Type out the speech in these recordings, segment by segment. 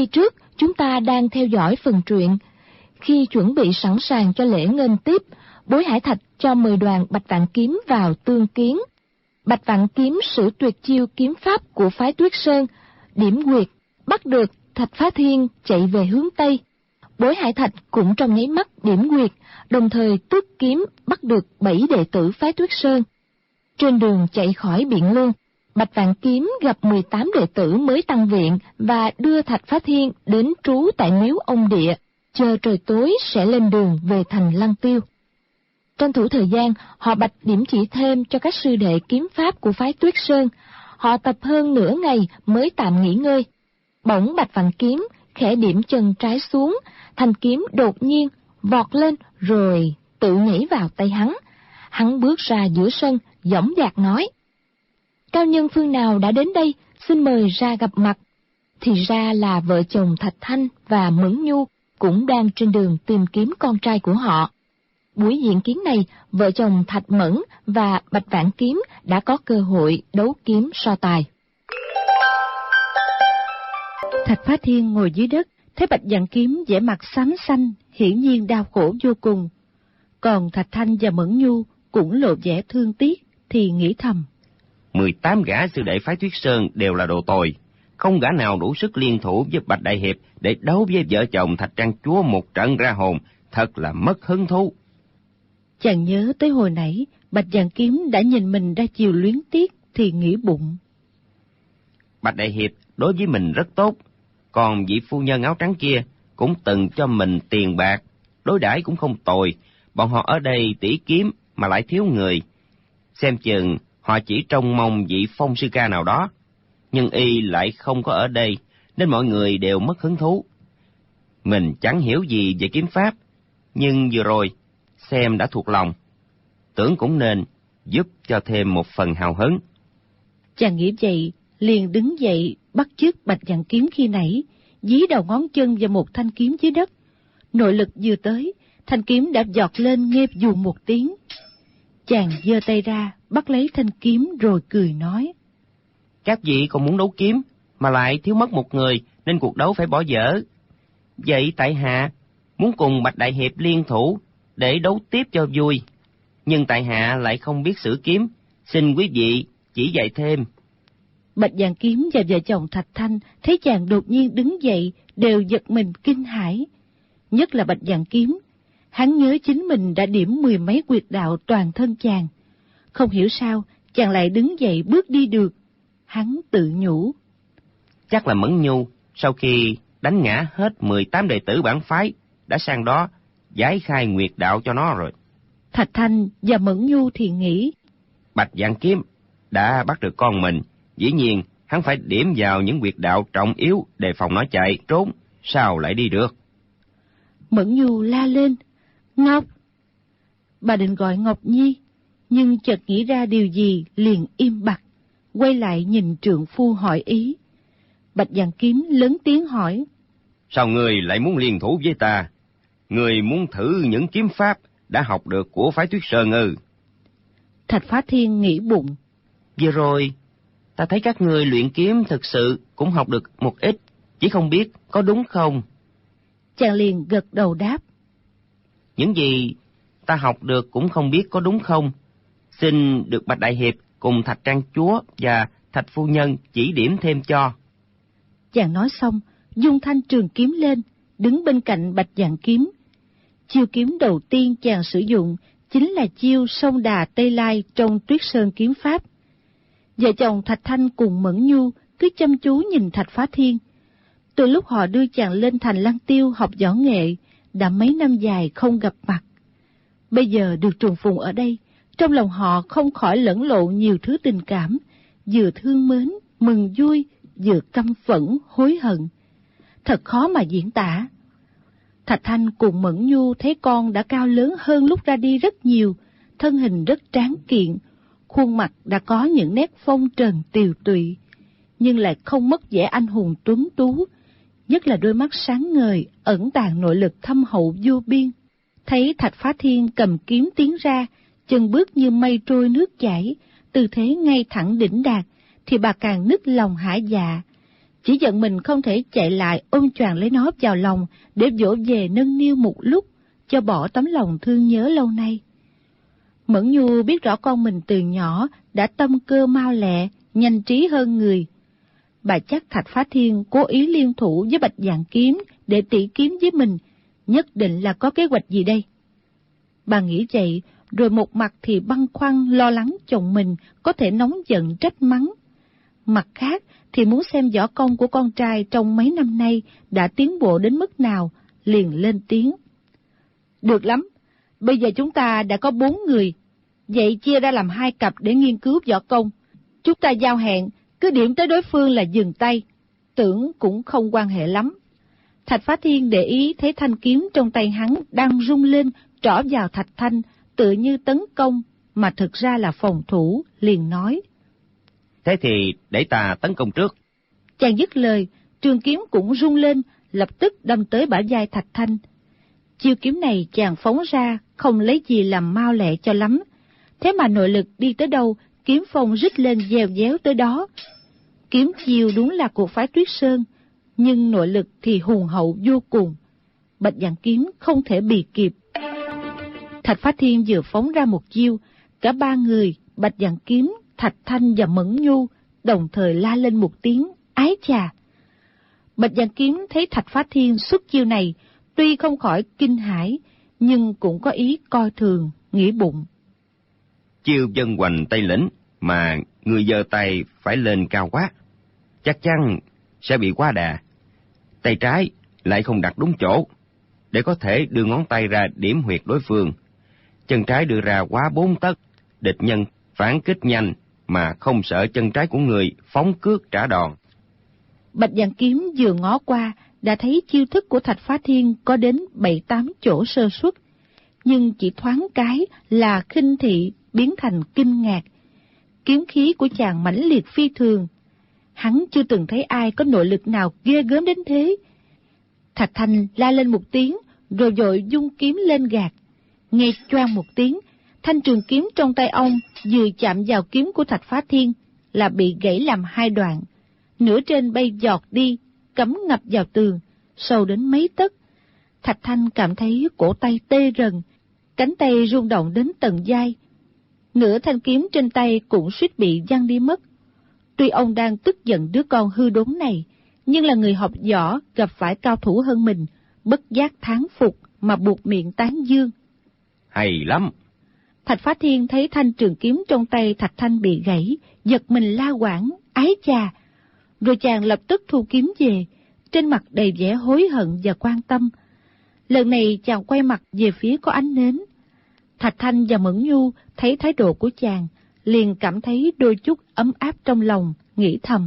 Kỳ trước, chúng ta đang theo dõi phần truyện. Khi chuẩn bị sẵn sàng cho lễ nghênh tiếp, Bối Hải Thạch cho 10 đoàn Bạch Vạn Kiếm vào tương kiến. Bạch Vạn Kiếm sử tuyệt chiêu kiếm pháp của phái Tuyết Sơn, điểm quyệt, bắt được Thạch Phá Thiên chạy về hướng Tây. Bối Hải Thạch cũng trong nháy mắt điểm quyệt, đồng thời tước kiếm bắt được 7 đệ tử phái Tuyết Sơn. Trên đường chạy khỏi Biện Lương, Bạch Vạn Kiếm gặp 18 đệ tử mới tăng viện và đưa Thạch Phá Thiên đến trú tại miếu ông địa, chờ trời tối sẽ lên đường về thành Lăng Tiêu. Tranh thủ thời gian, họ Bạch điểm chỉ thêm cho các sư đệ kiếm pháp của phái Tuyết Sơn. Họ tập hơn nửa ngày mới tạm nghỉ ngơi. Bỗng Bạch Vạn Kiếm khẽ điểm chân trái xuống, thanh kiếm đột nhiên vọt lên rồi tự nhảy vào tay hắn. Hắn bước ra giữa sân, dõng dạc nói: "Cao nhân phương nào đã đến đây, xin mời ra gặp mặt." Thì ra là vợ chồng Thạch Thanh và Mẫn Nhu cũng đang trên đường tìm kiếm con trai của họ. Buổi diện kiến này, vợ chồng Thạch Mẫn và Bạch Vạn Kiếm đã có cơ hội đấu kiếm so tài. Thạch Phá Thiên ngồi dưới đất, thấy Bạch Vạn Kiếm vẻ mặt xám xanh, hiển nhiên đau khổ vô cùng. Còn Thạch Thanh và Mẫn Nhu cũng lộ vẻ thương tiếc, thì nghĩ thầm: 18 gã sư đệ phái Tuyết Sơn đều là đồ tồi, không gã nào đủ sức liên thủ với Bạch Đại Hiệp để đấu với vợ chồng Thạch Trang Chúa một trận ra hồn, thật là mất hứng thú. Chàng nhớ tới hồi nãy Bạch Vạn Kiếm đã nhìn mình ra chiều luyến tiếc, thì nghĩ bụng: Bạch Đại Hiệp đối với mình rất tốt, còn vị phu nhân áo trắng kia cũng từng cho mình tiền bạc, đối đãi cũng không tồi. Bọn họ ở đây tỉ kiếm mà lại thiếu người, xem chừng họ chỉ trông mong vị Phong sư ca nào đó, nhưng y lại không có ở đây, nên mọi người đều mất hứng thú. Mình chẳng hiểu gì về kiếm pháp, nhưng vừa rồi xem đã thuộc lòng, tưởng cũng nên giúp cho thêm một phần hào hứng. Chàng nghĩ vậy, liền đứng dậy bắt chước Bạch Vạn Kiếm khi nãy, dí đầu ngón chân vào một thanh kiếm dưới đất. Nội lực vừa tới, thanh kiếm đã giọt lên nghe dù một tiếng. Chàng giơ tay ra bắt lấy thanh kiếm rồi cười nói: Các vị còn muốn đấu kiếm mà lại thiếu mất một người, nên cuộc đấu phải bỏ dở. Vậy tại hạ muốn cùng Bạch Đại Hiệp liên thủ để đấu tiếp cho vui, nhưng tại hạ lại không biết sử kiếm, xin quý vị chỉ dạy thêm. Bạch Vạn Kiếm và vợ chồng Thạch Thanh thấy chàng đột nhiên đứng dậy đều giật mình kinh hãi. Nhất là Bạch Vạn Kiếm, hắn nhớ chính mình đã điểm 10 mấy quyệt đạo toàn thân chàng, không hiểu sao chàng lại đứng dậy bước đi được. Hắn tự nhủ: Chắc là Mẫn Nhu sau khi đánh ngã hết 18 đệ tử bản phái đã sang đó giải khai nguyệt đạo cho nó rồi. Thạch Thanh và Mẫn Nhu thì nghĩ: Bạch Vạn Kiếm đã bắt được con mình, dĩ nhiên hắn phải điểm vào những quyệt đạo trọng yếu đề phòng nó chạy trốn, sao lại đi được. Mẫn Nhu la lên: Ngọc! Bà định gọi Ngọc Nhi, nhưng chợt nghĩ ra điều gì liền im bặt, quay lại nhìn trượng phu hỏi ý. Bạch Vạn Kiếm lớn tiếng hỏi: Sao người lại muốn liên thủ với ta? Người muốn thử những kiếm pháp đã học được của phái Tuyết Sơn ư? Thạch Phá Thiên nghĩ bụng: Vừa rồi ta thấy các người luyện kiếm thực sự cũng học được một ít, chỉ không biết có đúng không? Chàng liền gật đầu đáp: Những gì ta học được cũng không biết có đúng không, xin được Bạch Đại Hiệp cùng Thạch Trang Chúa và Thạch Phu Nhân chỉ điểm thêm cho. Chàng nói xong, dung thanh trường kiếm lên, đứng bên cạnh Bạch Vạn Kiếm. Chiêu kiếm đầu tiên chàng sử dụng chính là chiêu Sông Đà Tây Lai trong Tuyết Sơn kiếm pháp. Vợ chồng Thạch Thanh cùng Mẫn Nhu cứ chăm chú nhìn Thạch Phá Thiên. Từ lúc họ đưa chàng lên thành Lăng Tiêu học võ nghệ, đã mấy năm dài không gặp mặt. Bây giờ được trùng phùng ở đây, trong lòng họ không khỏi lẫn lộn nhiều thứ tình cảm, vừa thương mến, mừng vui, vừa căm phẫn, hối hận. Thật khó mà diễn tả. Thạch Thanh cùng Mẫn Nhu thấy con đã cao lớn hơn lúc ra đi rất nhiều, thân hình rất tráng kiện, khuôn mặt đã có những nét phong trần tiều tụy, nhưng lại không mất vẻ anh hùng tuấn tú, nhất là đôi mắt sáng ngời, ẩn tàng nội lực thâm hậu vô biên. Thấy Thạch Phá Thiên cầm kiếm tiến ra, chân bước như mây trôi nước chảy, tư thế ngay thẳng đỉnh đạt, thì bà càng nức lòng hả dạ. chỉ giận mình không thể chạy lại ôm choàng lấy nó vào lòng để dỗ về nâng niu một lúc, cho bỏ tấm lòng thương nhớ lâu nay. Mẫn Nhu biết rõ con mình từ nhỏ đã tâm cơ mau lẹ, nhanh trí hơn người. Bà chắc Thạch Phá Thiên cố ý liên thủ với Bạch Vạn Kiếm để tỉ kiếm với mình, nhất định là có kế hoạch gì đây. Bà nghĩ vậy, rồi một mặt thì băn khoăn lo lắng chồng mình có thể nóng giận trách mắng. Mặt khác thì muốn xem võ công của con trai trong mấy năm nay đã tiến bộ đến mức nào, liền lên tiếng. Được lắm, bây giờ chúng ta đã có 4 người, vậy chia ra làm 2 cặp để nghiên cứu võ công. Chúng ta giao hẹn, cứ điểm tới đối phương là dừng tay, tưởng cũng không quan hệ lắm. Thạch Phá Thiên để ý thấy thanh kiếm trong tay hắn đang rung lên trỏ vào Thạch Thanh, tự như tấn công, mà thực ra là phòng thủ, liền nói. Thế thì để ta tấn công trước. Chàng dứt lời, trường kiếm cũng rung lên, lập tức đâm tới bả vai Thạch Thanh. Chiêu kiếm này chàng phóng ra, không lấy gì làm mau lẹ cho lắm. Thế mà nội lực đi tới đâu, kiếm phong rít lên dèo déo tới đó. Kiếm chiêu đúng là của phái Tuyết Sơn, nhưng nội lực thì hùng hậu vô cùng. Bạch Vạn Kiếm không thể bì kịp. Thạch Phá Thiên vừa phóng ra một chiêu, cả 3 người, Bạch Vạn Kiếm, Thạch Thanh và Mẫn Nhu, đồng thời la lên một tiếng, ái chà. Bạch Vạn Kiếm thấy Thạch Phá Thiên xuất chiêu này, tuy không khỏi kinh hãi, nhưng cũng có ý coi thường, nghĩ bụng. Chiêu dân hoành Tây Lĩnh, mà người giơ tay phải lên cao quá, chắc chắn sẽ bị quá đà. Tay trái lại không đặt đúng chỗ, để có thể đưa ngón tay ra điểm huyệt đối phương. Chân trái đưa ra quá 4 tấc, địch nhân phản kích nhanh mà không sợ chân trái của người phóng cước trả đòn. Bạch Vạn Kiếm vừa ngó qua đã thấy chiêu thức của Thạch Phá Thiên có đến 7-8 chỗ sơ suất, nhưng chỉ thoáng cái là khinh thị biến thành kinh ngạc. Kiếm khí của chàng mãnh liệt phi thường, hắn chưa từng thấy ai có nội lực nào ghê gớm đến thế. Thạch Thanh la lên một tiếng, rồi vội dung kiếm lên gạt. Nghe choang một tiếng, thanh trường kiếm trong tay ông vừa chạm vào kiếm của Thạch Phá Thiên là bị gãy làm 2 đoạn. Nửa trên bay giọt đi, cắm ngập vào tường, sâu đến mấy tấc. Thạch Thanh cảm thấy cổ tay tê rần, cánh tay rung động đến tận vai. Nửa thanh kiếm trên tay cũng suýt bị văng đi mất. Tuy ông đang tức giận đứa con hư đốn này, nhưng là người học võ gặp phải cao thủ hơn mình, bất giác thán phục mà buộc miệng tán dương. Hay lắm! Thạch Phá Thiên thấy thanh trường kiếm trong tay Thạch Thanh bị gãy, giật mình la quảng, ái chà. Rồi chàng lập tức thu kiếm về, trên mặt đầy vẻ hối hận và quan tâm. Lần này chàng quay mặt về phía có ánh nến. Thạch Thanh và Mẫn Nhu thấy thái độ của chàng, liền cảm thấy đôi chút ấm áp trong lòng, nghĩ thầm.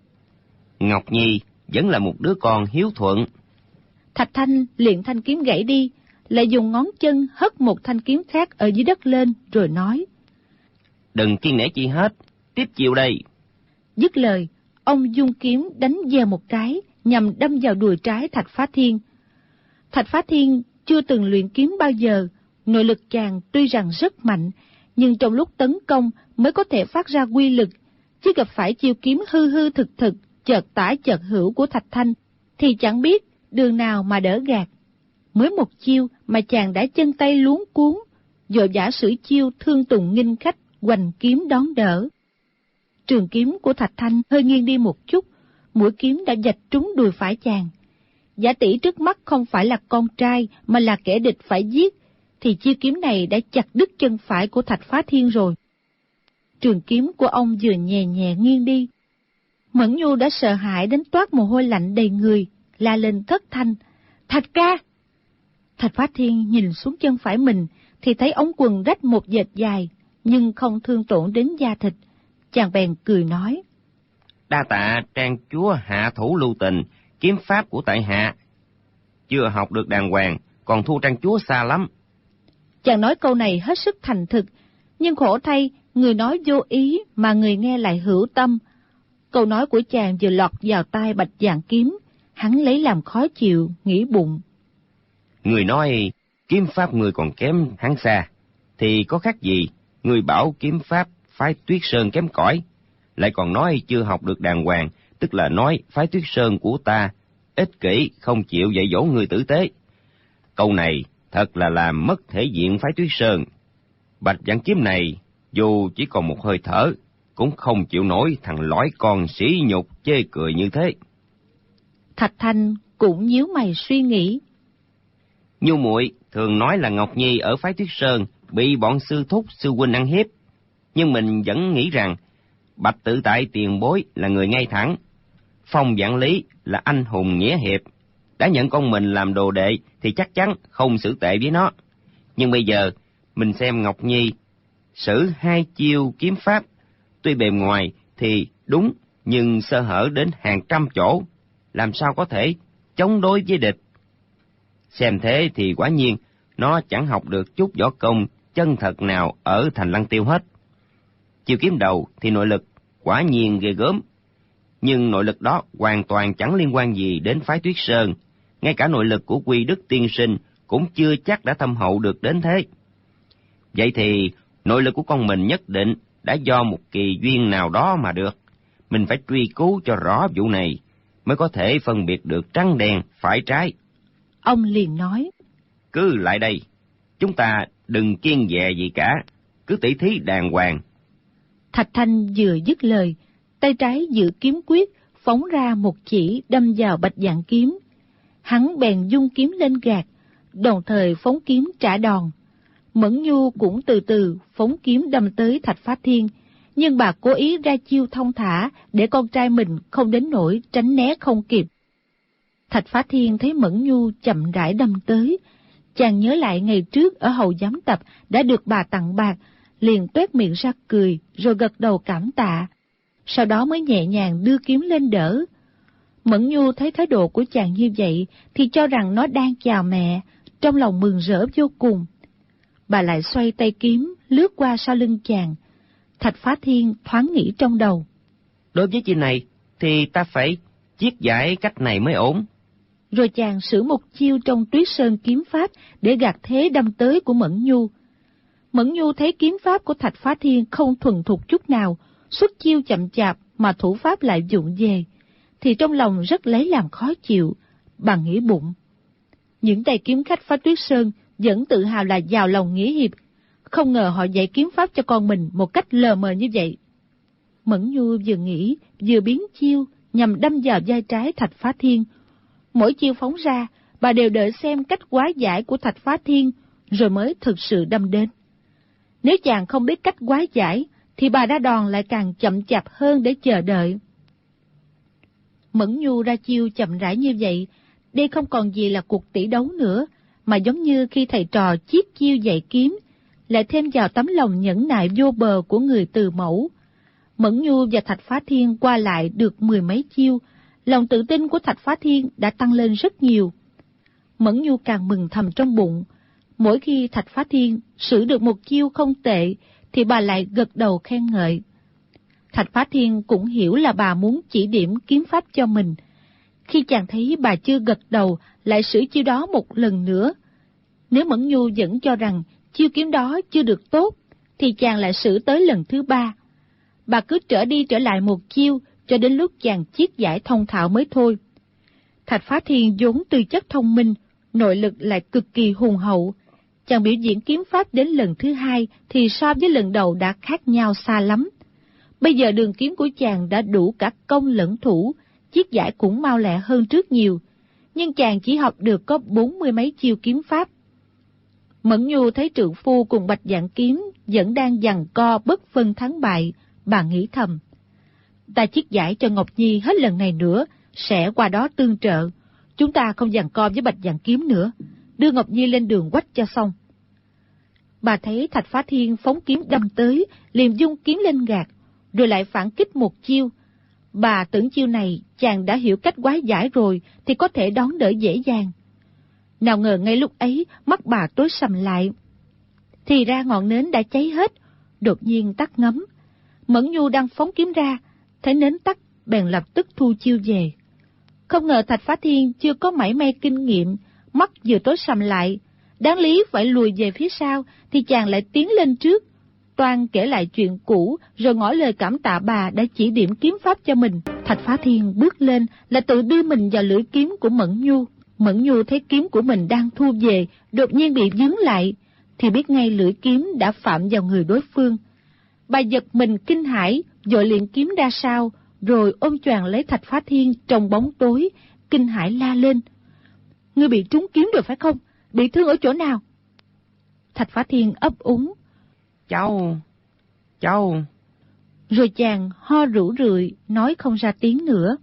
Ngọc Nhi vẫn là một đứa con hiếu thuận. Thạch Thanh liền thanh kiếm gãy đi, lại dùng ngón chân hất một thanh kiếm khác ở dưới đất lên, rồi nói. Đừng kiêng nể chi hết, tiếp chiều đây. Dứt lời, ông dung kiếm đánh về một cái, nhằm đâm vào đùi trái Thạch Phá Thiên. Thạch Phá Thiên chưa từng luyện kiếm bao giờ, nội lực chàng tuy rằng rất mạnh, nhưng trong lúc tấn công mới có thể phát ra quy lực, chứ gặp phải chiêu kiếm hư hư thực thực, chợt tả chợt hữu của Thạch Thanh, thì chẳng biết đường nào mà đỡ gạt. Mới một chiêu mà chàng đã chân tay luống cuống, vội vã sử chiêu thương tùng nghinh khách, hoành kiếm đón đỡ. Trường kiếm của Thạch Thanh hơi nghiêng đi một chút, mũi kiếm đã vạch trúng đùi phải chàng. Giả tỷ trước mắt không phải là con trai mà là kẻ địch phải giết, thì chiêu kiếm này đã chặt đứt chân phải của Thạch Phá Thiên rồi. Trường kiếm của ông vừa nhẹ nhẹ nghiêng đi. Mẫn Nhu đã sợ hãi đến toát mồ hôi lạnh đầy người, la lên thất thanh, Thạch ca! Thạch Phá Thiên nhìn xuống chân phải mình, thì thấy ống quần rách một vệt dài, nhưng không thương tổn đến da thịt. Chàng bèn cười nói. Đa tạ Trang chúa hạ thủ lưu tình, kiếm pháp của tại hạ chưa học được đàng hoàng, còn thua Trang chúa xa lắm. Chàng nói câu này hết sức thành thực, nhưng khổ thay, người nói vô ý mà người nghe lại hữu tâm. Câu nói của chàng vừa lọt vào tai Bạch Vạn Kiếm, hắn lấy làm khó chịu, nghĩ bụng. Người nói kiếm pháp người còn kém hắn xa, thì có khác gì người bảo kiếm pháp phái Tuyết Sơn kém cỏi, lại còn nói chưa học được đàng hoàng, tức là nói phái Tuyết Sơn của ta ích kỷ không chịu dạy dỗ người tử tế. Câu này thật là làm mất thể diện phái Tuyết Sơn. Bạch Vạn Kiếm này dù chỉ còn một hơi thở cũng không chịu nổi thằng lõi con sỉ nhục chê cười như thế. Thạch Thanh cũng nhíu mày suy nghĩ. Nhu muội thường nói là Ngọc Nhi ở phái Tuyết Sơn bị bọn sư thúc sư huynh ăn hiếp, nhưng mình vẫn nghĩ rằng Bạch Tự Tại tiền bối là người ngay thẳng, Phong Vạn Lý là anh hùng nghĩa hiệp, đã nhận con mình làm đồ đệ thì chắc chắn không xử tệ với nó. Nhưng bây giờ mình xem Ngọc Nhi sử 2 chiêu kiếm pháp, tuy bề ngoài thì đúng nhưng sơ hở đến hàng trăm chỗ, làm sao có thể chống đối với địch. Xem thế thì quả nhiên nó chẳng học được chút võ công chân thật nào ở Thành Lăng Tiêu hết. Chiêu kiếm đầu thì nội lực quả nhiên ghê gớm, nhưng nội lực đó hoàn toàn chẳng liên quan gì đến phái Tuyết Sơn, ngay cả nội lực của Quy Đức tiên sinh cũng chưa chắc đã thâm hậu được đến thế. Vậy thì nội lực của con mình nhất định đã do một kỳ duyên nào đó mà được. Mình phải truy cứu cho rõ vụ này mới có thể phân biệt được trắng đen phải trái. Ông liền nói, cứ lại đây, chúng ta đừng kiêng dè gì cả, cứ tỉ thí đàng hoàng. Thạch Thanh vừa dứt lời, tay trái giữ kiếm quyết, phóng ra một chỉ đâm vào Bạch Vạn Kiếm. Hắn bèn dung kiếm lên gạt, đồng thời phóng kiếm trả đòn. Mẫn Nhu cũng từ từ phóng kiếm đâm tới Thạch Phá Thiên, nhưng bà cố ý ra chiêu thông thả để con trai mình không đến nỗi tránh né không kịp. Thạch Phá Thiên thấy Mẫn Nhu chậm rãi đâm tới, chàng nhớ lại ngày trước ở Hầu Giám Tập đã được bà tặng bạc, liền toét miệng ra cười rồi gật đầu cảm tạ, sau đó mới nhẹ nhàng đưa kiếm lên đỡ. Mẫn Nhu thấy thái độ của chàng như vậy thì cho rằng nó đang chào mẹ, trong lòng mừng rỡ vô cùng. Bà lại xoay tay kiếm lướt qua sau lưng chàng. Thạch Phá Thiên thoáng nghĩ trong đầu, đối với chuyện này thì ta phải chiết giải cách này mới ổn. Rồi chàng sử một chiêu trong Tuyết Sơn kiếm pháp để gạt thế đâm tới của Mẫn Nhu. Mẫn Nhu thấy kiếm pháp của Thạch Phá Thiên không thuần thục chút nào, xuất chiêu chậm chạp mà thủ pháp lại vụng về, thì trong lòng rất lấy làm khó chịu. Bà nghĩ bụng, những tay kiếm khách phái Tuyết Sơn vẫn tự hào là giàu lòng nghĩa hiệp, không ngờ họ dạy kiếm pháp cho con mình một cách lờ mờ như vậy. Mẫn Nhu vừa nghĩ vừa biến chiêu nhằm đâm vào vai trái Thạch Phá Thiên. Mỗi chiêu phóng ra, bà đều đợi xem cách hóa giải của Thạch Phá Thiên rồi mới thực sự đâm đến. Nếu chàng không biết cách hóa giải thì bà ra đòn lại càng chậm chạp hơn để chờ đợi. Mẫn Nhu ra chiêu chậm rãi như vậy, đây không còn gì là cuộc tỷ đấu nữa, mà giống như khi thầy trò chiết chiêu dạy kiếm, lại thêm vào tấm lòng nhẫn nại vô bờ của người từ mẫu. Mẫn Nhu và Thạch Phá Thiên qua lại được 10 mấy chiêu, lòng tự tin của Thạch Phá Thiên đã tăng lên rất nhiều. Mẫn Nhu càng mừng thầm trong bụng, mỗi khi Thạch Phá Thiên sử được một chiêu không tệ thì bà lại gật đầu khen ngợi. Thạch Phá Thiên cũng hiểu là bà muốn chỉ điểm kiếm pháp cho mình. Khi chàng thấy bà chưa gật đầu lại sử chiêu đó một lần nữa, nếu Mẫn Nhu vẫn cho rằng chiêu kiếm đó chưa được tốt thì chàng lại sử tới lần thứ 3. Bà cứ trở đi trở lại một chiêu cho đến lúc chàng chiết giải thông thạo mới thôi. Thạch Phá Thiên vốn tư chất thông minh, nội lực lại cực kỳ hùng hậu. Chàng biểu diễn kiếm pháp đến lần thứ 2 thì so với lần đầu đã khác nhau xa lắm. Bây giờ đường kiếm của chàng đã đủ cả công lẫn thủ, chiết giải cũng mau lẹ hơn trước nhiều, nhưng chàng chỉ học được có 40 mấy chiêu kiếm pháp. Mẫn Nhu thấy trượng phu cùng Bạch Vạn Kiếm vẫn đang giằng co bất phân thắng bại, bà nghĩ thầm, ta chiết giải cho Ngọc Nhi hết lần này nữa, sẽ qua đó tương trợ, chúng ta không giằng co với Bạch Vạn Kiếm nữa, đưa Ngọc Nhi lên đường quách cho xong. Bà thấy Thạch Phá Thiên phóng kiếm đâm tới, liền dung kiếm lên gạt, rồi lại phản kích một chiêu. Bà tưởng chiêu này chàng đã hiểu cách hóa giải rồi thì có thể đón đỡ dễ dàng. Nào ngờ ngay lúc ấy mắt bà tối sầm lại. Thì ra ngọn nến đã cháy hết, đột nhiên tắt ngấm. Mẫn Nhu đang phóng kiếm ra, thấy nến tắt bèn lập tức thu chiêu về. Không ngờ Thạch Phá Thiên chưa có mảy may kinh nghiệm, mắt vừa tối sầm lại, đáng lý phải lùi về phía sau thì chàng lại tiến lên trước, toan kể lại chuyện cũ, rồi ngỏ lời cảm tạ bà đã chỉ điểm kiếm pháp cho mình. Thạch Phá Thiên bước lên là tự đưa mình vào lưỡi kiếm của Mẫn Nhu. Mẫn Nhu thấy kiếm của mình đang thu về, đột nhiên bị vướng lại, thì biết ngay lưỡi kiếm đã phạm vào người đối phương. Bà giật mình kinh hãi, vội liền kiếm ra sau, rồi ôm choàng lấy Thạch Phá Thiên trong bóng tối, kinh hãi la lên: "Ngươi bị trúng kiếm rồi phải không? Bị thương ở chỗ nào?" Thạch Phá Thiên ấp úng: Cháu... Rồi chàng ho rũ rượi, nói không ra tiếng nữa.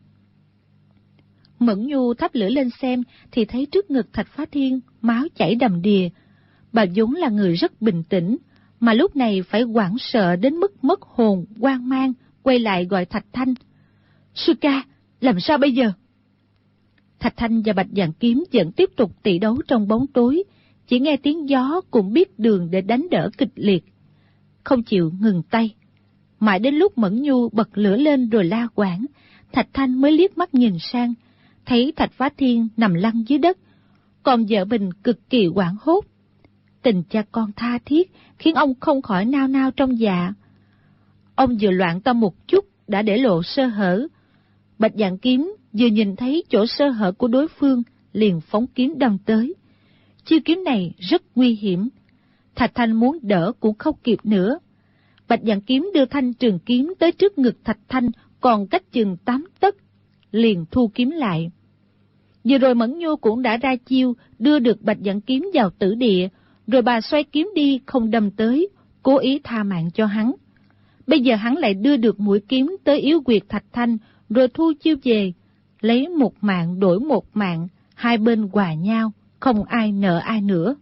Mẫn Nhu thắp lửa lên xem, thì thấy trước ngực Thạch Phá Thiên máu chảy đầm đìa. Bà vốn là người rất bình tĩnh, mà lúc này phải hoảng sợ đến mức mất hồn, hoang mang, quay lại gọi Thạch Thanh: "Sư ca, làm sao bây giờ?" Thạch Thanh và Bạch Vạn Kiếm vẫn tiếp tục tỷ đấu trong bóng tối, chỉ nghe tiếng gió cũng biết đường để đánh đỡ kịch liệt, không chịu ngừng tay. Mãi đến lúc Mẫn Nhu bật lửa lên rồi la quảng, Thạch Thanh mới liếc mắt nhìn sang, thấy Thạch Phá Thiên nằm lăn dưới đất, còn vợ mình cực kỳ hoảng hốt. Tình cha con tha thiết khiến ông không khỏi nao nao trong dạ. Ông vừa loạn tâm một chút đã để lộ sơ hở. Bạch Vạn Kiếm vừa nhìn thấy chỗ sơ hở của đối phương liền phóng kiếm đâm tới. Chiêu kiếm này rất nguy hiểm, Thạch Thanh muốn đỡ cũng không kịp nữa. Bạch Vạn Kiếm đưa thanh trường kiếm tới trước ngực Thạch Thanh còn cách chừng 8 tấc, liền thu kiếm lại. Vừa rồi Mẫn Nhu cũng đã ra chiêu đưa được Bạch Vạn Kiếm vào tử địa, rồi bà xoay kiếm đi không đâm tới, cố ý tha mạng cho hắn. Bây giờ hắn lại đưa được mũi kiếm tới yếu huyệt Thạch Thanh, rồi thu chiêu về, lấy một mạng đổi một mạng, hai bên hòa nhau, không ai nợ ai nữa.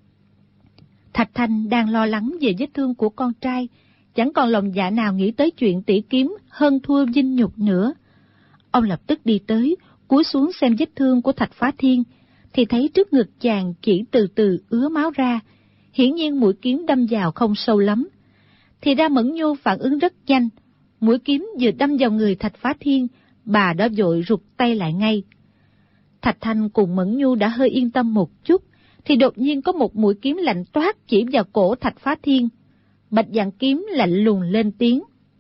Thạch Thanh đang lo lắng về vết thương của con trai, chẳng còn lòng dạ nào nghĩ tới chuyện tỷ kiếm hơn thua vinh nhục nữa. Ông lập tức đi tới, cúi xuống xem vết thương của Thạch Phá Thiên, thì thấy trước ngực chàng chỉ từ từ ứa máu ra, hiển nhiên mũi kiếm đâm vào không sâu lắm. Thì ra Mẫn Nhu phản ứng rất nhanh, mũi kiếm vừa đâm vào người Thạch Phá Thiên, bà đã vội rụt tay lại ngay. Thạch Thanh cùng Mẫn Nhu đã hơi yên tâm một chút, thì đột nhiên có một mũi kiếm lạnh toát chỉ vào cổ Thạch Phá Thiên. Bạch Vạn Kiếm lạnh lùng lên tiếng: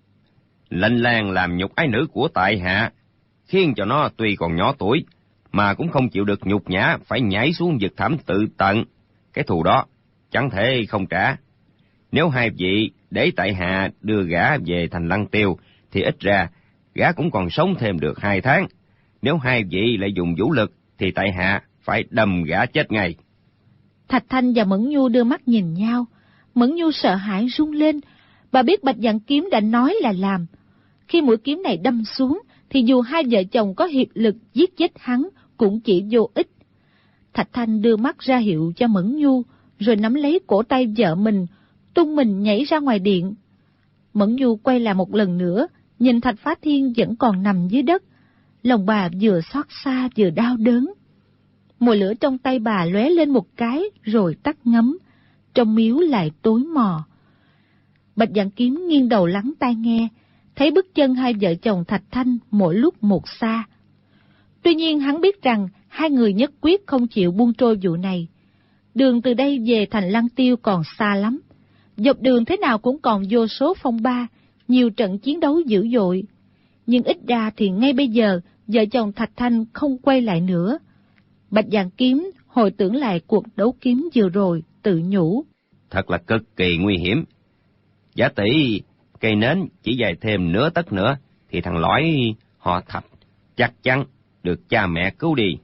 "Lệnh làng làm nhục ái nữ của tại hạ, khiến cho nó tuy còn nhỏ tuổi, mà cũng không chịu được nhục nhã, phải nhảy xuống vực thẳm tự tận. Cái thù đó chẳng thể không trả. Nếu hai vị để tại hạ đưa gã về thành Lăng Tiêu, thì ít ra gã cũng còn sống thêm được 2 tháng. Nếu hai vị lại dùng vũ lực, thì tại hạ phải đâm gã chết ngay." Thạch Thanh và Mẫn Nhu đưa mắt nhìn nhau. Mẫn Nhu sợ hãi run lên, bà biết Bạch Vạn Kiếm đã nói là làm. Khi mũi kiếm này đâm xuống, thì dù hai vợ chồng có hiệp lực giết chết hắn, cũng chỉ vô ích. Thạch Thanh đưa mắt ra hiệu cho Mẫn Nhu, rồi nắm lấy cổ tay vợ mình, tung mình nhảy ra ngoài điện. Mẫn Nhu quay lại một lần nữa, nhìn Thạch Phá Thiên vẫn còn nằm dưới đất. Lòng bà vừa xót xa vừa đau đớn. Mồi lửa trong tay bà lóe lên một cái rồi tắt ngấm, trong miếu lại tối mò. Bạch Vạn Kiếm nghiêng đầu lắng tai nghe, thấy bước chân hai vợ chồng Thạch Thanh mỗi lúc một xa. Tuy nhiên hắn biết rằng hai người nhất quyết không chịu buông trôi vụ này. Đường từ đây về thành Lăng Tiêu còn xa lắm, dọc đường thế nào cũng còn vô số phong ba, nhiều trận chiến đấu dữ dội. Nhưng ít ra thì ngay bây giờ vợ chồng Thạch Thanh không quay lại nữa. Bạch Vạn Kiếm hồi tưởng lại cuộc đấu kiếm vừa rồi, tự nhủ: "Thật là cực kỳ nguy hiểm. Giả tỷ cây nến chỉ dài thêm nửa tấc nữa, thì thằng lõi họ Thạch chắc chắn được cha mẹ cứu đi."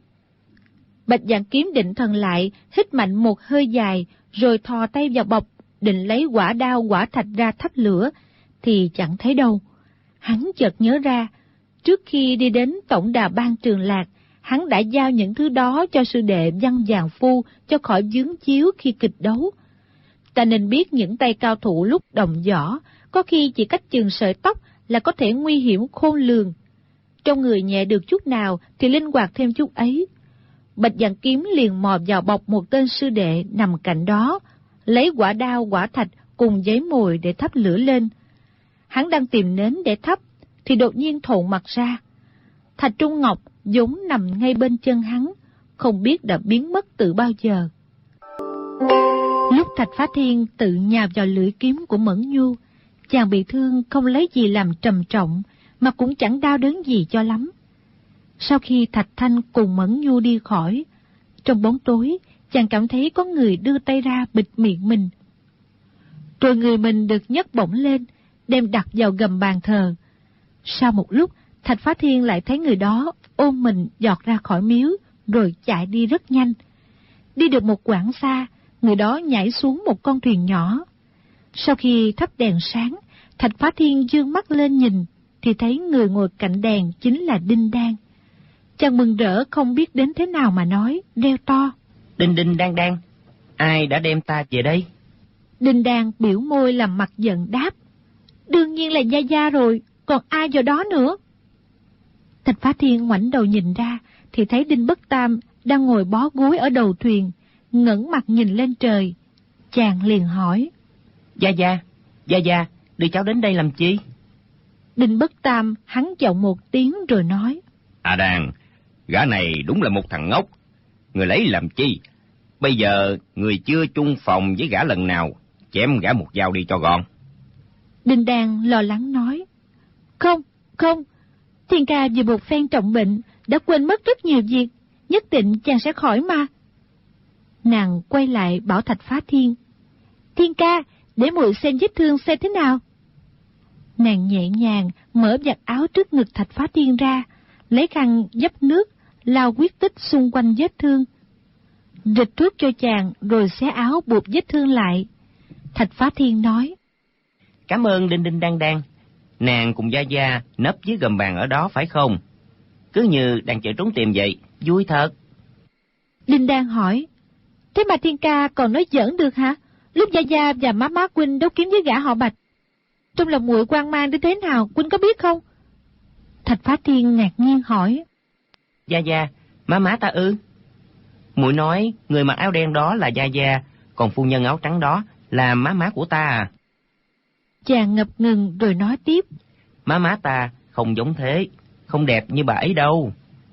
Bạch Vạn Kiếm định thần lại, hít mạnh một hơi dài, rồi thò tay vào bọc, định lấy quả đao quả thạch ra thắp lửa, thì chẳng thấy đâu. Hắn chợt nhớ ra, trước khi đi đến tổng đà ban Trường Lạc, hắn đã giao những thứ đó cho sư đệ Văn Vàng Phu cho khỏi vướng chiếu khi kịch đấu. Ta nên biết những tay cao thủ lúc đồng võ, có khi chỉ cách chừng sợi tóc là có thể nguy hiểm khôn lường. Trong người nhẹ được chút nào thì linh hoạt thêm chút ấy. Bạch Vạn Kiếm liền mò vào bọc một tên sư đệ nằm cạnh đó, lấy quả đao quả thạch cùng giấy mồi để thắp lửa lên. Hắn đang tìm nến để thắp, thì đột nhiên thộn mặt ra. Thạch Trung Ngọc vốn nằm ngay bên chân hắn, không biết đã biến mất từ bao giờ. Lúc Thạch Phá Thiên tự nhào vào lưỡi kiếm của Mẫn Nhu, chàng bị thương không lấy gì làm trầm trọng, mà cũng chẳng đau đớn gì cho lắm. Sau khi Thạch Thanh cùng Mẫn Nhu đi khỏi, trong bóng tối, chàng cảm thấy có người đưa tay ra bịt miệng mình. Rồi người mình được nhấc bổng lên, đem đặt vào gầm bàn thờ. Sau một lúc, Thạch Phá Thiên lại thấy người đó ôm mình giọt ra khỏi miếu, rồi chạy đi rất nhanh. Đi được một quãng xa, người đó nhảy xuống một con thuyền nhỏ. Sau khi thắp đèn sáng, Thạch Phá Thiên giương mắt lên nhìn, thì thấy người ngồi cạnh đèn chính là Đinh Đan. Chàng mừng rỡ không biết đến thế nào mà nói, reo to: Đinh Đinh Đan Đan, ai đã đem ta về đây? Đinh Đan biểu môi làm mặt giận đáp: Đương nhiên là Gia Gia rồi, còn ai vào đó nữa? Thạch Phá Thiên ngoảnh đầu nhìn ra, thì thấy Đinh Bất Tam đang ngồi bó gối ở đầu thuyền, ngẩng mặt nhìn lên trời. Chàng liền hỏi: Gia Gia, đưa cháu đến đây làm chi? Đinh Bất Tam hắn giọng một tiếng rồi nói: Đàn, gã này đúng là một thằng ngốc. Người lấy làm chi? Bây giờ người chưa chung phòng với gã lần nào, chém gã một dao đi cho gọn. Đinh Đan lo lắng nói: Không, Thiên ca vì một phen trọng bệnh đã quên mất rất nhiều việc, nhất định chàng sẽ khỏi mà. Nàng quay lại bảo Thạch Phá Thiên: Thiên ca, để muội xem vết thương xem thế nào. Nàng nhẹ nhàng mở vạt áo trước ngực Thạch Phá Thiên ra, lấy khăn dấp nước lau huyết tích xung quanh vết thương, rịch thuốc cho chàng rồi xé áo buộc vết thương lại. Thạch Phá Thiên nói: Cảm ơn Đinh Đinh Đan Đan. Nàng cùng Gia Gia nấp dưới gầm bàn ở đó phải không? Cứ như đang chạy trốn tìm vậy, vui thật. Đinh Đan hỏi: Thế mà Thiên ca còn nói giỡn được hả? Lúc Gia Gia và má huynh đấu kiếm với gã họ Bạch, trong lòng muội hoang mang đến thế nào, huynh có biết không? Thạch Phá Thiên ngạc nhiên hỏi: Gia Gia, má ta ư? Muội nói người mặc áo đen đó là Gia Gia, còn phu nhân áo trắng đó là má của ta à? Chàng ngập ngừng rồi nói tiếp: Má ta không giống thế, không đẹp như bà ấy đâu.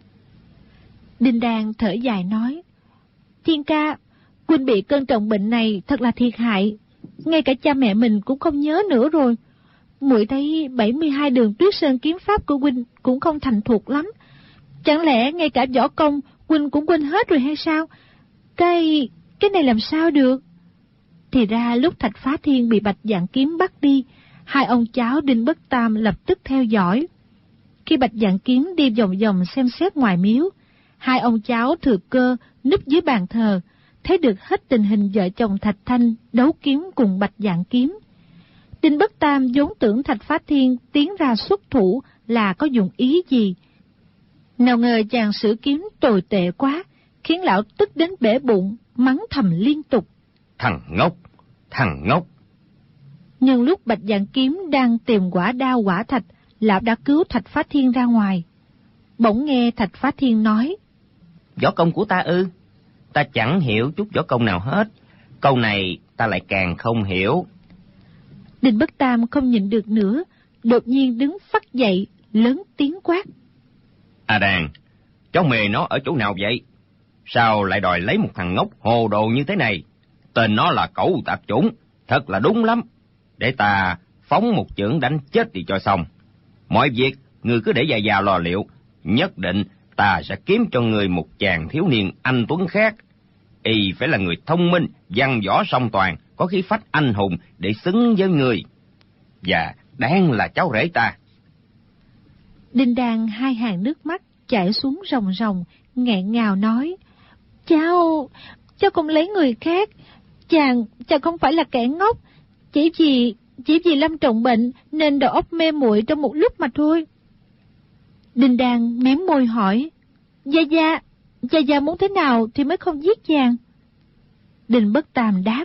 Đinh Đan thở dài nói: Thiên ca, huynh bị cơn trọng bệnh này thật là thiệt hại, ngay cả cha mẹ mình cũng không nhớ nữa rồi. Muội thấy 72 đường Tuyết Sơn kiếm pháp của huynh cũng không thành thục lắm, chẳng lẽ ngay cả võ công huynh cũng quên hết rồi hay sao? Cái này làm sao được? Thì ra lúc Thạch Phá Thiên bị Bạch Vạn Kiếm bắt đi, hai ông cháu Đinh Bất Tam lập tức theo dõi. Khi Bạch Vạn Kiếm đi vòng vòng xem xét ngoài miếu, hai ông cháu thừa cơ núp dưới bàn thờ, thấy được hết tình hình vợ chồng Thạch Thanh đấu kiếm cùng Bạch Vạn Kiếm. Đinh Bất Tam vốn tưởng Thạch Phá Thiên tiến ra xuất thủ là có dụng ý gì, nào ngờ chàng sử kiếm tồi tệ quá, khiến lão tức đến bể bụng, mắng thầm liên tục: Thằng ngốc! Nhưng lúc Bạch Vạn Kiếm đang tìm quả đao quả thạch, lão đã cứu Thạch Phá Thiên ra ngoài. Bỗng nghe Thạch Phá Thiên nói: Võ công của ta ư? Ta chẳng hiểu chút võ công nào hết. Câu này ta lại càng không hiểu. Đinh Bất Tam không nhịn được nữa, đột nhiên đứng phắt dậy, lớn tiếng quát: Đàn, cháu mê nó ở chỗ nào vậy? Sao lại đòi lấy một thằng ngốc hồ đồ như thế này? Tên nó là Cẩu Tạp Chủng, thật là đúng lắm. Để ta phóng một chưởng đánh chết đi cho xong. Mọi việc người cứ để Gia Gia lo liệu, nhất định ta sẽ kiếm cho người một chàng thiếu niên anh tuấn khác. Y phải là người thông minh, văn võ song toàn, có khí phách anh hùng để xứng với người, và đáng là cháu rể ta. Đinh Đan hai hàng nước mắt chảy xuống ròng ròng, nghẹn ngào nói: Cháu không lấy người khác, chàng không phải là kẻ ngốc, chỉ vì lâm trọng bệnh nên đầu óc mê muội trong một lúc mà thôi. Đinh Đan mím môi hỏi: Gia Gia muốn thế nào thì mới không giết chàng? Đinh Bất Tam đáp: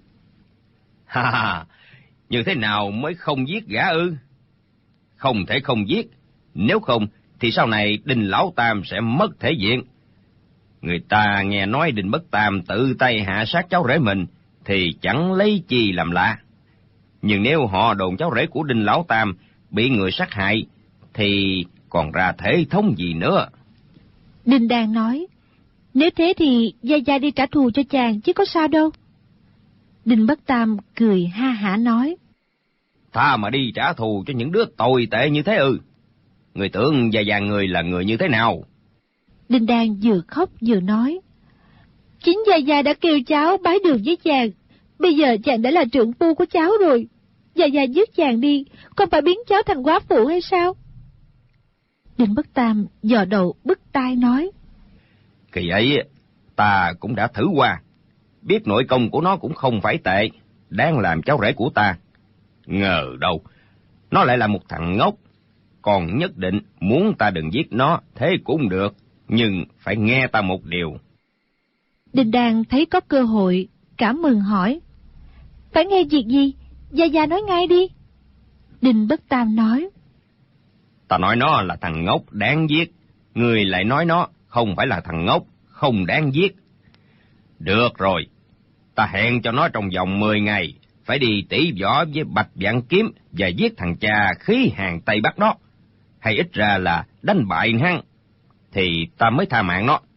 Như thế nào mới không giết gã ư? Không thể không giết, nếu không thì sau này Đinh Lão Tam sẽ mất thể diện. Người ta nghe nói Đinh Bất Tam tự tay hạ sát cháu rể mình thì chẳng lấy chi làm lạ. Nhưng nếu họ đồn cháu rể của Đinh Lão Tam bị người sát hại thì còn ra thể thống gì nữa? Đinh Đan nói: Nếu thế thì Gia Gia đi trả thù cho chàng chứ có sao đâu. Đinh Bất Tam cười ha hả nói: Tha mà đi trả thù cho những đứa tồi tệ như thế ư? Người tưởng Gia Gia người là người như thế nào? Đinh Đan vừa khóc vừa nói: Chính Gia Gia đã kêu cháu bái đường với chàng, bây giờ chàng đã là trượng phu của cháu rồi. Gia Gia giết chàng đi, không phải biến cháu thành góa phụ hay sao? Đinh Bất Tam dò đầu bứt tai nói: Kỳ ấy ta cũng đã thử qua, biết nội công của nó cũng không phải tệ, đáng làm cháu rể của ta. Ngờ đâu nó lại là một thằng ngốc, còn nhất định muốn ta đừng giết nó, thế cũng được, nhưng phải nghe ta một điều. Đinh Đan thấy có cơ hội, cảm mừng hỏi: Phải nghe việc gì? Gia Gia nói ngay đi. Đinh Bất Tam nói: Ta nói nó là thằng ngốc đáng giết, người lại nói nó không phải là thằng ngốc, không đáng giết. Được rồi, ta hẹn cho nó trong vòng 10 ngày, phải đi tỉ võ với Bạch Vạn Kiếm và giết thằng cha khí hàng Tây Bắc đó, hay ít ra là đánh bại hắn, thì ta mới tha mạng nó.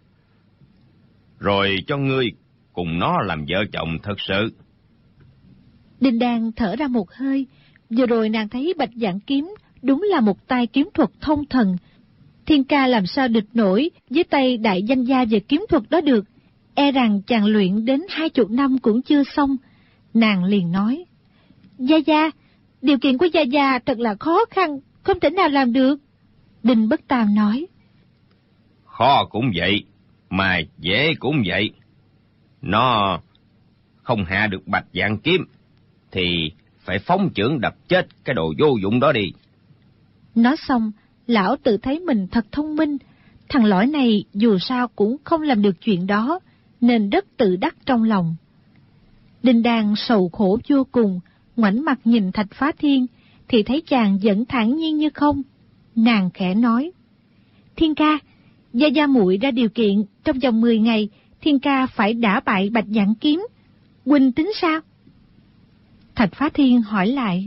Rồi cho ngươi cùng nó làm vợ chồng thật sự. Đinh Đan thở ra một hơi, vừa rồi nàng thấy Bạch Vạn Kiếm đúng là một tay kiếm thuật thông thần. Thiên Ca làm sao địch nổi với tay đại danh gia về kiếm thuật đó được, e rằng chàng luyện đến 20 năm cũng chưa xong. Nàng liền nói: Gia Gia, điều kiện của Gia Gia thật là khó khăn, không thể nào làm được. Đinh Bất Tam nói: Khó cũng vậy, mà dễ cũng vậy. Nó không hạ được Bạch Vạn Kiếm, thì phải phóng chưởng đập chết cái đồ vô dụng đó đi. Nói xong, lão tự thấy mình thật thông minh, thằng lõi này dù sao cũng không làm được chuyện đó, nên rất tự đắc trong lòng. Đinh Đan sầu khổ vô cùng, ngoảnh mặt nhìn Thạch Phá Thiên, thì thấy chàng vẫn thản nhiên như không. Nàng khẽ nói: Thiên Ca, Gia Gia muội ra điều kiện, trong vòng 10 ngày, Thiên Ca phải đả bại Bạch Vạn Kiếm. Huynh tính sao? Thạch Phá Thiên hỏi lại: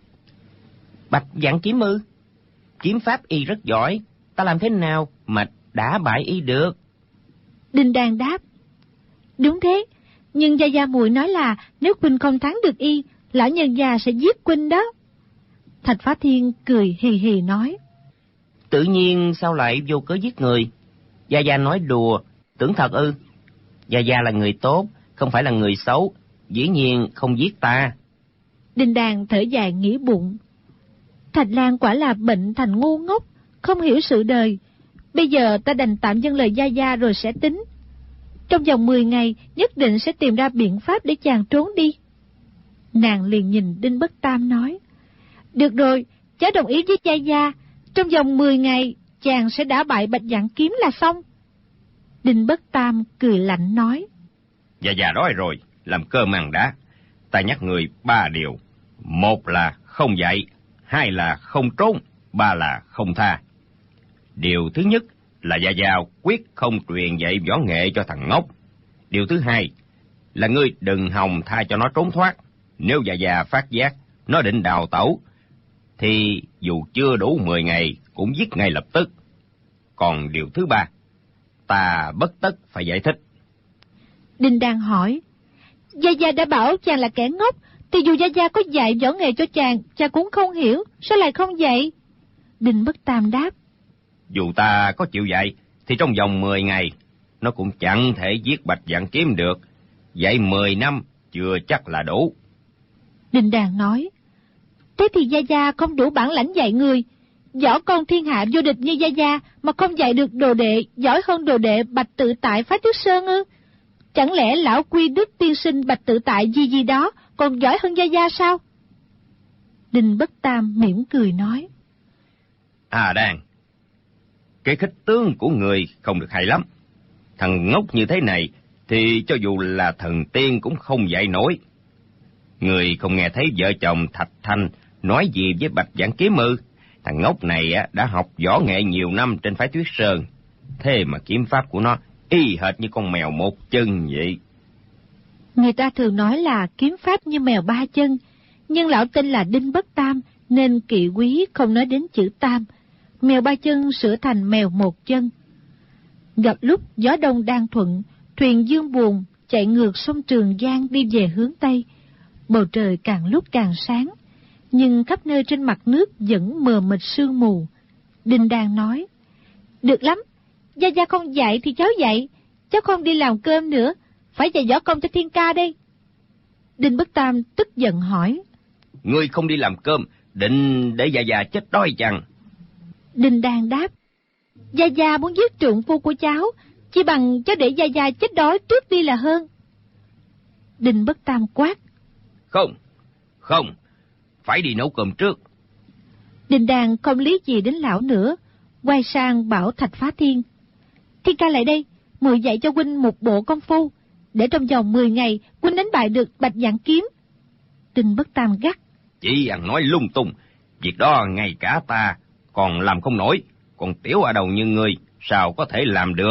Bạch Vạn Kiếm ư? Kiếm pháp y rất giỏi, ta làm thế nào mà đả bại y được? Đinh Đan đáp: Đúng thế, nhưng Gia Gia muội nói là nếu huynh không thắng được y, lão nhân già sẽ giết huynh đó. Thạch Phá Thiên cười hì hì nói: Tự nhiên sao lại vô cớ giết người? Gia Gia nói đùa, tưởng thật ư? Gia Gia là người tốt, không phải là người xấu, dĩ nhiên không giết ta. Đinh Đan thở dài nghĩ bụng: Thạch Lan quả là bệnh thành ngu ngốc, không hiểu sự đời. Bây giờ ta đành tạm dâng lời Gia Gia rồi sẽ tính. Trong vòng 10 ngày nhất định sẽ tìm ra biện pháp để chàng trốn đi. Nàng liền nhìn Đinh Bất Tam nói: Được rồi, cháu đồng ý với Gia Gia, trong vòng 10 ngày chàng sẽ đả bại Bạch Vạn Kiếm là xong. Đinh Bất Tam cười lạnh nói: Gia Gia nói rồi, làm cơm ăn đã. Ta nhắc người 3 điều: 1 là không dạy, 2 là không trốn, 3 là không tha. Điều thứ nhất là Gia Gia quyết không truyền dạy võ nghệ cho thằng ngốc. Điều thứ hai là ngươi đừng hòng tha cho nó trốn thoát. Nếu Gia Gia phát giác nó định đào tẩu, thì dù chưa đủ 10 ngày cũng giết ngay lập tức. Còn điều thứ 3, ta bất tất phải giải thích. Đinh Đan hỏi: Gia Gia đã bảo chàng là kẻ ngốc, thì dù Gia Gia có dạy võ nghề cho chàng cũng không hiểu, sao lại không dạy? Đinh Bất Tam đáp: Dù ta có chịu dạy, thì trong vòng 10 ngày, nó cũng chẳng thể giết Bạch Vạn Kiếm được. Dạy 10 năm chưa chắc là đủ. Đinh Đan nói: Thế thì Gia Gia không đủ bản lãnh dạy người. Võ công thiên hạ vô địch như Gia Gia mà không dạy được đồ đệ giỏi hơn đồ đệ Bạch Tự Tại Phái Tuyết Sơn ư? Chẳng lẽ lão Quy Đức tiên sinh Bạch Tự Tại gì đó còn giỏi hơn Gia Gia sao? Đinh Bất Tam mỉm cười nói: Đan, cái khích tướng của người không được hay lắm. Thằng ngốc như thế này thì cho dù là thần tiên cũng không dạy nổi. Người không nghe thấy vợ chồng Thạch Thanh nói gì với Bạch Vạn Kiếm ư? Thằng ngốc này đã học võ nghệ nhiều năm trên phái Tuyết Sơn, thế mà kiếm pháp của nó y hệt như con mèo một chân vậy. Người ta thường nói là kiếm pháp như mèo 3 chân, nhưng lão tên là Đinh Bất Tam nên kỵ quý không nói đến chữ tam. Mèo 3 chân sửa thành mèo 1 chân. Gặp lúc gió đông đang thuận, thuyền dương buồn, chạy ngược sông Trường Giang đi về hướng Tây. Bầu trời càng lúc càng sáng, nhưng khắp nơi trên mặt nước vẫn mờ mịt sương mù. Đinh Đan nói, được lắm, Gia Gia không dạy thì cháu dạy, cháu không đi làm cơm nữa, phải dạy võ công cho Thiên Ca đây. Đinh Bất Tam tức giận hỏi, ngươi không đi làm cơm, định để Gia Gia chết đói chăng? Đinh Đan đáp, Gia Gia muốn giết trượng phu của cháu, chỉ bằng cháu để Gia Gia chết đói trước đi là hơn. Đinh Bất Tam quát, không, phải đi nấu cơm trước. Đinh Đan không lý gì đến lão nữa, quay sang bảo Thạch Phá Thiên, Thiên Ca lại đây, muội dạy cho huynh một bộ công phu, để trong vòng 10 ngày huynh đánh bại được Bạch Vạn Kiếm. Đinh Bất Tam gắt, chỉ ăn nói lung tung, việc đó ngay cả ta còn làm không nổi, còn tiểu ở đầu như ngươi sao có thể làm được?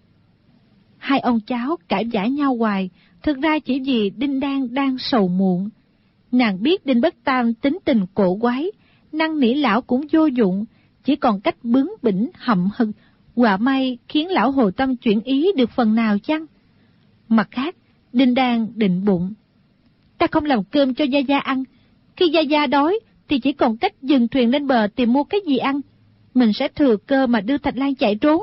Hai ông cháu cãi vã nhau hoài, thực ra chỉ vì Đinh Đan đang sầu muộn. Nàng biết Đinh Bất Tam tính tình cổ quái, năn nỉ lão cũng vô dụng, chỉ còn cách bướng bỉnh hậm hực, quả may khiến lão hồ tâm chuyển ý được phần nào chăng? Mặt khác, Đinh Đan định bụng, ta không làm cơm cho Gia Gia ăn, khi Gia Gia đói thì chỉ còn cách dừng thuyền lên bờ tìm mua cái gì ăn, mình sẽ thừa cơ mà đưa Thạch Lan chạy trốn.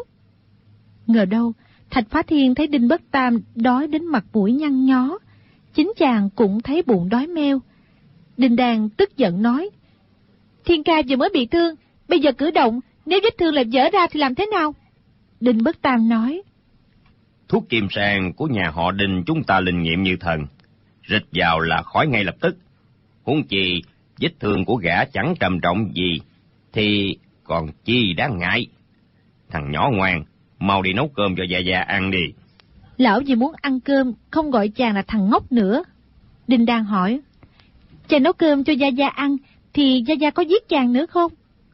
Ngờ đâu, Thạch Phá Thiên thấy Đinh Bất Tam đói đến mặt mũi nhăn nhó, chính chàng cũng thấy bụng đói meo. Đinh Đan tức giận nói, Thiên Ca vừa mới bị thương, bây giờ cử động, nếu vết thương lại vỡ ra thì làm thế nào? Đinh Bất Tam nói, thuốc kim sang của nhà họ Đinh chúng ta linh nghiệm như thần, rịch vào là khỏi ngay lập tức. Huống chi vết thương của gã chẳng trầm trọng gì, thì còn chi đáng ngại. Thằng nhỏ ngoan, mau đi nấu cơm cho Gia Gia ăn đi. Lão vì muốn ăn cơm, không gọi chàng là thằng ngốc nữa. Đinh Đan hỏi, chàng nấu cơm cho Gia Gia ăn, thì Gia Gia có giết chàng nữa không?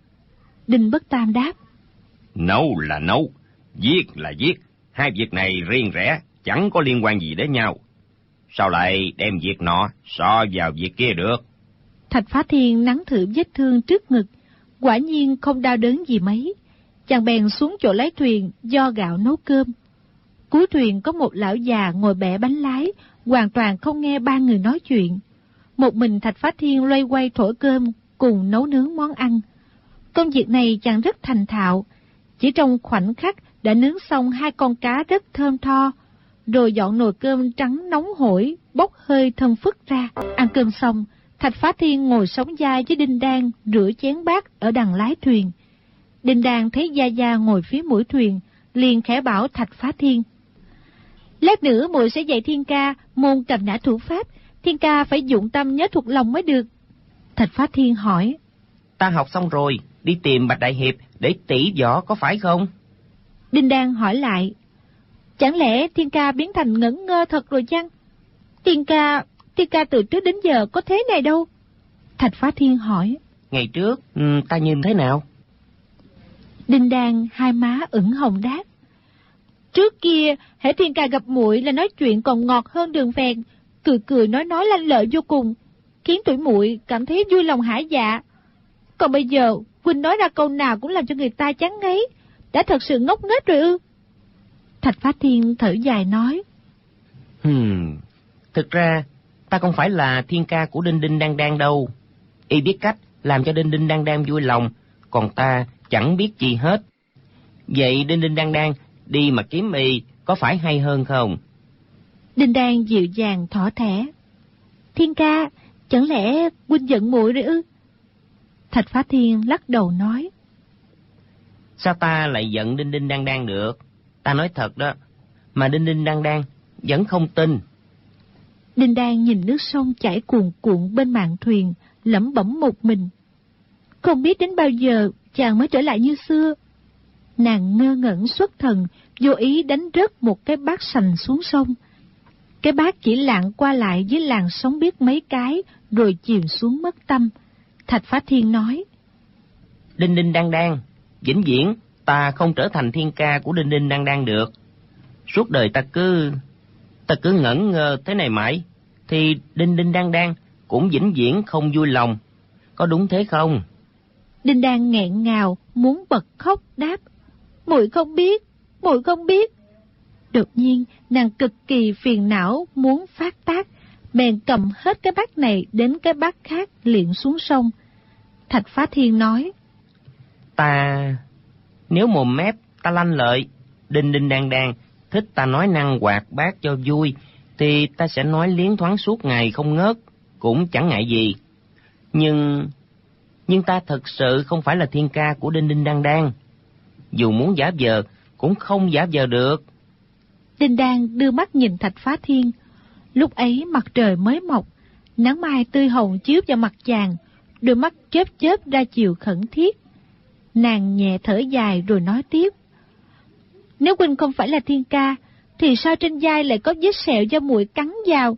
Đinh Bất Tam đáp, nấu là nấu, giết là giết, hai việc này riêng rẽ, chẳng có liên quan gì đến nhau. Sao lại đem việc nọ so vào việc kia được? Thạch Phá Thiên nắn thử vết thương trước ngực, quả nhiên không đau đớn gì mấy. Chàng bèn xuống chỗ lái thuyền do gạo nấu cơm. Cuối thuyền có một lão già ngồi bẻ bánh lái, hoàn toàn không nghe ba người nói chuyện. Một mình Thạch Phá Thiên loay quay thổi cơm cùng nấu nướng món ăn. Công việc này chàng rất thành thạo, chỉ trong khoảnh khắc đã nướng xong 2 con cá rất thơm tho, rồi dọn nồi cơm trắng nóng hổi, bốc hơi thơm phức ra. Ăn cơm xong, Thạch Phá Thiên ngồi sóng vai với Đinh Đan rửa chén bát ở đằng lái thuyền. Đinh Đan thấy Gia Gia ngồi phía mũi thuyền, liền khẽ bảo Thạch Phá Thiên, lát nữa muội sẽ dạy Thiên Ca môn cầm nã thủ pháp, Thiên Ca phải dụng tâm nhớ thuộc lòng mới được. Thạch Phá Thiên hỏi, ta học xong rồi, đi tìm Bạch Đại Hiệp để tỉ võ có phải không? Đinh Đan hỏi lại, chẳng lẽ Thiên Ca biến thành ngẩn ngơ thật rồi chăng? Thiên Ca từ trước đến giờ có thế này đâu. Thạch Phá Thiên hỏi, ngày trước ta nhìn thế nào? Đinh Đan hai má ửng hồng đáp, trước kia hễ Thiên Ca gặp muội là nói chuyện còn ngọt hơn đường phèn, cười nói lanh lợi vô cùng, khiến tụi muội cảm thấy vui lòng hả dạ. Còn bây giờ huynh nói ra câu nào cũng làm cho người ta chán ngấy, đã thật sự ngốc nghếch rồi ư? Thạch Phá Thiên thở dài nói, thực ra ta không phải là Thiên Ca của Đinh Đinh Đan Đan đâu. Y biết cách làm cho Đinh Đinh Đan Đan vui lòng, còn ta chẳng biết gì hết. Vậy Đinh Đinh Đan Đan đi mà kiếm y có phải hay hơn không? Đinh Đan dịu dàng thỏ thẻ, Thiên Ca, chẳng lẽ huynh giận muội rồi ư? Thạch Phá Thiên lắc đầu nói, sao ta lại giận Đinh Đinh Đan Đan được? Ta nói thật đó, mà Đinh Đinh Đan Đan vẫn không tin. Đinh Đan nhìn nước sông chảy cuồn cuộn bên mạn thuyền, lẩm bẩm một mình, không biết đến bao giờ chàng mới trở lại như xưa. Nàng ngơ ngẩn xuất thần, vô ý đánh rớt một cái bát sành xuống sông. Cái bát chỉ lạng qua lại với làn sóng biết mấy cái, rồi chìm xuống mất tâm. Thạch Phá Thiên nói, Đinh Đinh Đan Đan, vĩnh viễn ta không trở thành Thiên Ca của Đinh Đinh Đan Đan được. Suốt đời ta cứ ngẩn ngơ thế này mãi, thì Đinh Đinh Đan Đan cũng vĩnh viễn không vui lòng. Có đúng thế không? Đinh Đan nghẹn ngào muốn bật khóc đáp, muội không biết. Đột nhiên, nàng cực kỳ phiền não muốn phát tác, bèn cầm hết cái bát này đến cái bát khác liền xuống sông. Thạch Phá Thiên nói: Nếu mồm mép ta lanh lợi, đinh đinh đan đan, thích ta nói năng hoạt bát cho vui, thì ta sẽ nói liến thoáng suốt ngày không ngớt, cũng chẳng ngại gì. Nhưng ta thật sự không phải là thiên ca của đinh đinh đan đan. Dù muốn giả vờ, cũng không giả vờ được. Đinh Đan đưa mắt nhìn Thạch Phá Thiên. Lúc ấy mặt trời mới mọc, nắng mai tươi hồng chiếu vào mặt chàng, đôi mắt chớp chớp ra chiều khẩn thiết. Nàng nhẹ thở dài rồi nói tiếp: Nếu huynh không phải là thiên ca, thì sao trên vai lại có vết sẹo do muội cắn vào?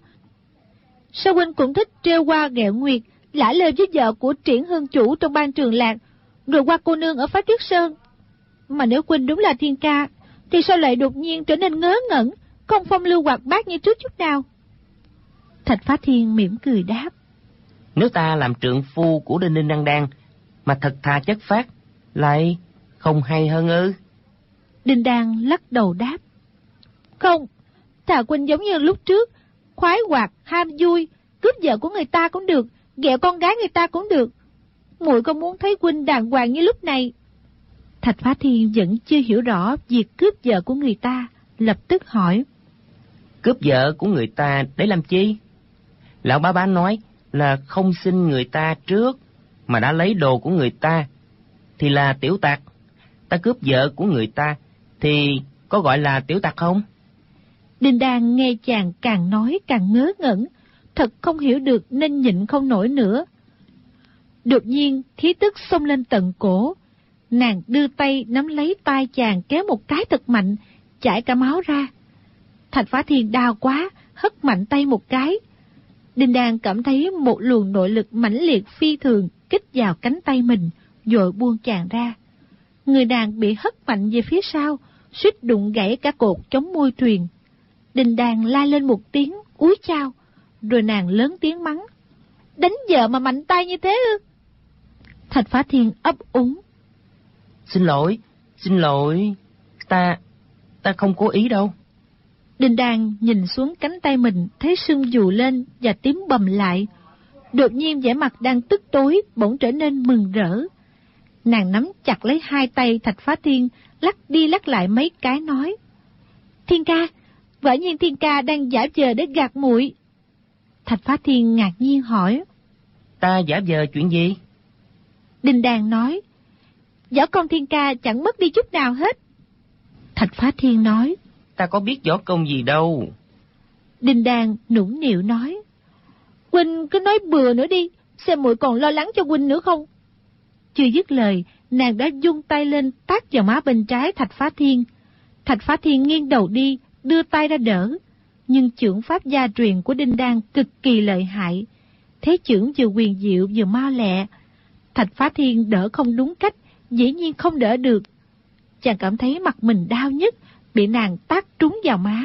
Sao huynh cũng thích trêu hoa ghẹo nguyệt, lả lơi với vợ của Triển Hương chủ trong ban Trường Lạc, rồi qua cô nương ở Phá Tuyết Sơn? Mà nếu huynh đúng là thiên ca, thì sao lại đột nhiên trở nên ngớ ngẩn, không phong lưu hoạt bát như trước chút nào? Thạch Phá Thiên mỉm cười đáp: Nếu ta làm trượng phu của đinh đinh đan đan, mà thật thà chất phác, lại không hay hơn ư? Đinh Đan lắc đầu đáp: Không, thà huynh giống như lúc trước, khoái hoạt, ham vui, cướp vợ của người ta cũng được, ghẹo con gái người ta cũng được. Muội không muốn thấy huynh đàng hoàng như lúc này. Thạch Phá Thiên vẫn chưa hiểu rõ việc cướp vợ của người ta, lập tức hỏi: Cướp vợ của người ta để làm chi? Lão bá nói là không xin người ta trước, mà đã lấy đồ của người ta, thì là tiểu tặc. Ta cướp vợ của người ta, thì có gọi là tiểu tặc không? Đinh Đan nghe chàng càng nói càng ngớ ngẩn, thật không hiểu được nên nhịn không nổi nữa. Đột nhiên khí tức xông lên tận cổ, nàng đưa tay nắm lấy tay chàng kéo một cái thật mạnh, chảy cả máu ra. Thạch Phá Thiên đau quá, hất mạnh tay một cái. Đinh Đan cảm thấy một luồng nội lực mãnh liệt phi thường kích vào cánh tay mình, rồi buông chàng ra. Người nàng bị hất mạnh về phía sau, suýt đụng gãy cả cột chống môi thuyền. Đinh Đan la lên một tiếng úi chao, rồi nàng lớn tiếng mắng: Đánh vợ mà mạnh tay như thế ư? Thạch Phá Thiên ấp úng: Xin lỗi, ta không cố ý đâu. Đinh Đan nhìn xuống cánh tay mình, thấy sưng dù lên và tím bầm lại. Đột nhiên vẻ mặt đang tức tối bỗng trở nên mừng rỡ. Nàng nắm chặt lấy hai tay Thạch Phá Thiên, lắc đi lắc lại mấy cái nói: Thiên ca, quả nhiên thiên ca đang giả vờ để gạt muội. Thạch Phá Thiên ngạc nhiên hỏi: Ta giả vờ chuyện gì? Đinh Đan nói: Võ công thiên ca chẳng mất đi chút nào hết. Thạch Phá Thiên nói: Ta có biết võ công gì đâu. Đinh Đan nũng nịu nói: Huynh cứ nói bừa nữa đi, xem muội còn lo lắng cho huynh nữa không? Chưa dứt lời, nàng đã vung tay lên tát vào má bên trái Thạch Phá Thiên. Thạch Phá Thiên nghiêng đầu đi, đưa tay ra đỡ, nhưng chưởng pháp gia truyền của Đinh Đan cực kỳ lợi hại. Thế chưởng vừa quyền diệu vừa mau lẹ, Thạch Phá Thiên đỡ không đúng cách, dĩ nhiên không đỡ được. Chàng cảm thấy mặt mình đau nhức, bị nàng tát trúng vào má.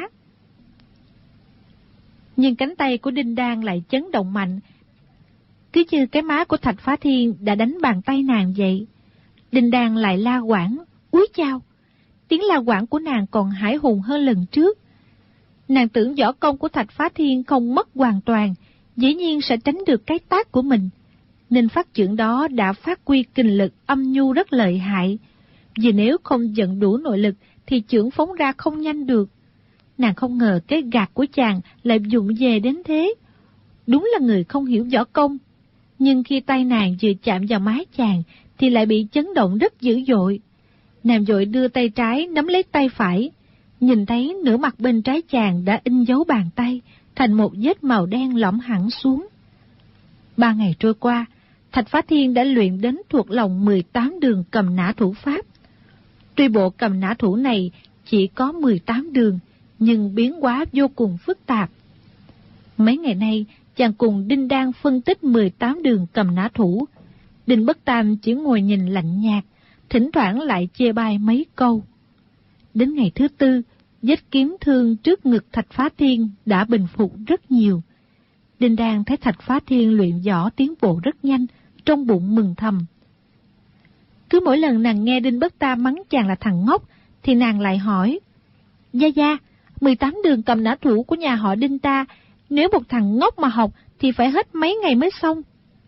Nhưng cánh tay của Đinh Đan lại chấn động mạnh, cứ như cái má của Thạch Phá Thiên đã đánh bàn tay nàng vậy. Đinh Đan lại la quảng, úi chao. Tiếng la quảng của nàng còn hãi hùng hơn lần trước. Nàng tưởng võ công của Thạch Phá Thiên không mất hoàn toàn, dĩ nhiên sẽ tránh được cái tát của mình, nên phát chưởng đó đã phát huy kình lực âm nhu rất lợi hại. Vì nếu không vận đủ nội lực thì chưởng phóng ra không nhanh được. Nàng không ngờ cái gạt của chàng lại dụng về đến thế. Đúng là người không hiểu võ công. Nhưng khi tay nàng vừa chạm vào má chàng thì lại bị chấn động rất dữ dội. Nàng vội đưa tay trái nắm lấy tay phải, nhìn thấy nửa mặt bên trái chàng đã in dấu bàn tay thành một vết màu đen lõm hẳn xuống. 3 ngày trôi qua, Thạch Phá Thiên đã luyện đến thuộc lòng 18 đường cầm nã thủ pháp. Tuy bộ cầm nã thủ này chỉ có 18 đường, nhưng biến hóa vô cùng phức tạp. Mấy ngày nay, chàng cùng Đinh Đan phân tích 18 đường cầm nã thủ. Đinh Bất Tam chỉ ngồi nhìn lạnh nhạt, thỉnh thoảng lại chê bai mấy câu. Đến ngày thứ 4, vết kiếm thương trước ngực Thạch Phá Thiên đã bình phục rất nhiều. Đinh Đan thấy Thạch Phá Thiên luyện võ tiến bộ rất nhanh, trong bụng mừng thầm. Cứ mỗi lần nàng nghe Đinh Bất Tam mắng chàng là thằng ngốc, thì nàng lại hỏi: Gia Gia, 18 đường cầm nã thủ của nhà họ Đinh ta, nếu một thằng ngốc mà học thì phải hết mấy ngày mới xong.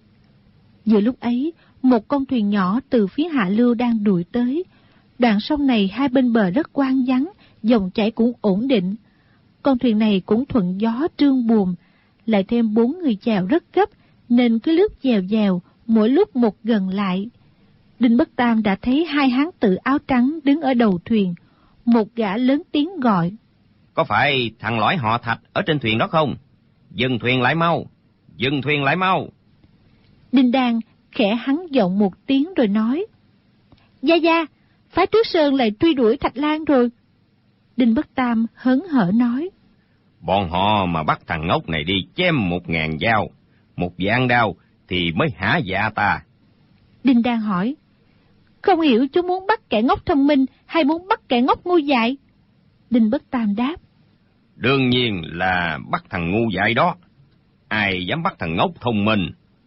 Giữa lúc ấy, một con thuyền nhỏ từ phía hạ lưu đang đuổi tới. Đoạn sông này hai bên bờ rất hoang vắng, dòng chảy cũng ổn định. Con thuyền này cũng thuận gió trương buồm, lại thêm 4 người chèo rất gấp, nên cứ lướt dèo dèo, mỗi lúc một gần lại. Đinh Bất Tam đã thấy hai hán tử áo trắng đứng ở đầu thuyền. Một gã lớn tiếng gọi: Có phải thằng lõi họ Thạch ở trên thuyền đó không? Dừng thuyền lại mau! Dừng thuyền lại mau! Đinh Đan khẽ hắn giọng một tiếng rồi nói: Gia gia, phái Tuyết Sơn lại truy đuổi Thạch Lan rồi. Đinh Bất Tam hớn hở nói: Bọn họ mà bắt thằng ngốc này đi chém 1000 dao, 1 vạn đao thì mới hả dạ ta. Đinh Đan hỏi: Không hiểu chú muốn bắt kẻ ngốc thông minh hay muốn bắt kẻ ngốc ngu dại? Đinh Bất Tam đáp: Đương nhiên là bắt thằng ngu dại đó. Ai dám bắt thằng ngốc thông minh?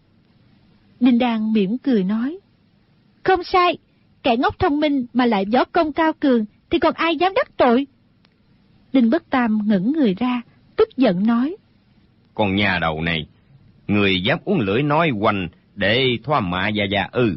Đinh Đan mỉm cười nói: Không sai, kẻ ngốc thông minh mà lại võ công cao cường thì còn ai dám đắc tội? Đinh Bất Tam ngẩng người ra, tức giận nói: Con nhà đầu này, người dám uống lưỡi nói hoành để thoá mạ gia gia ư?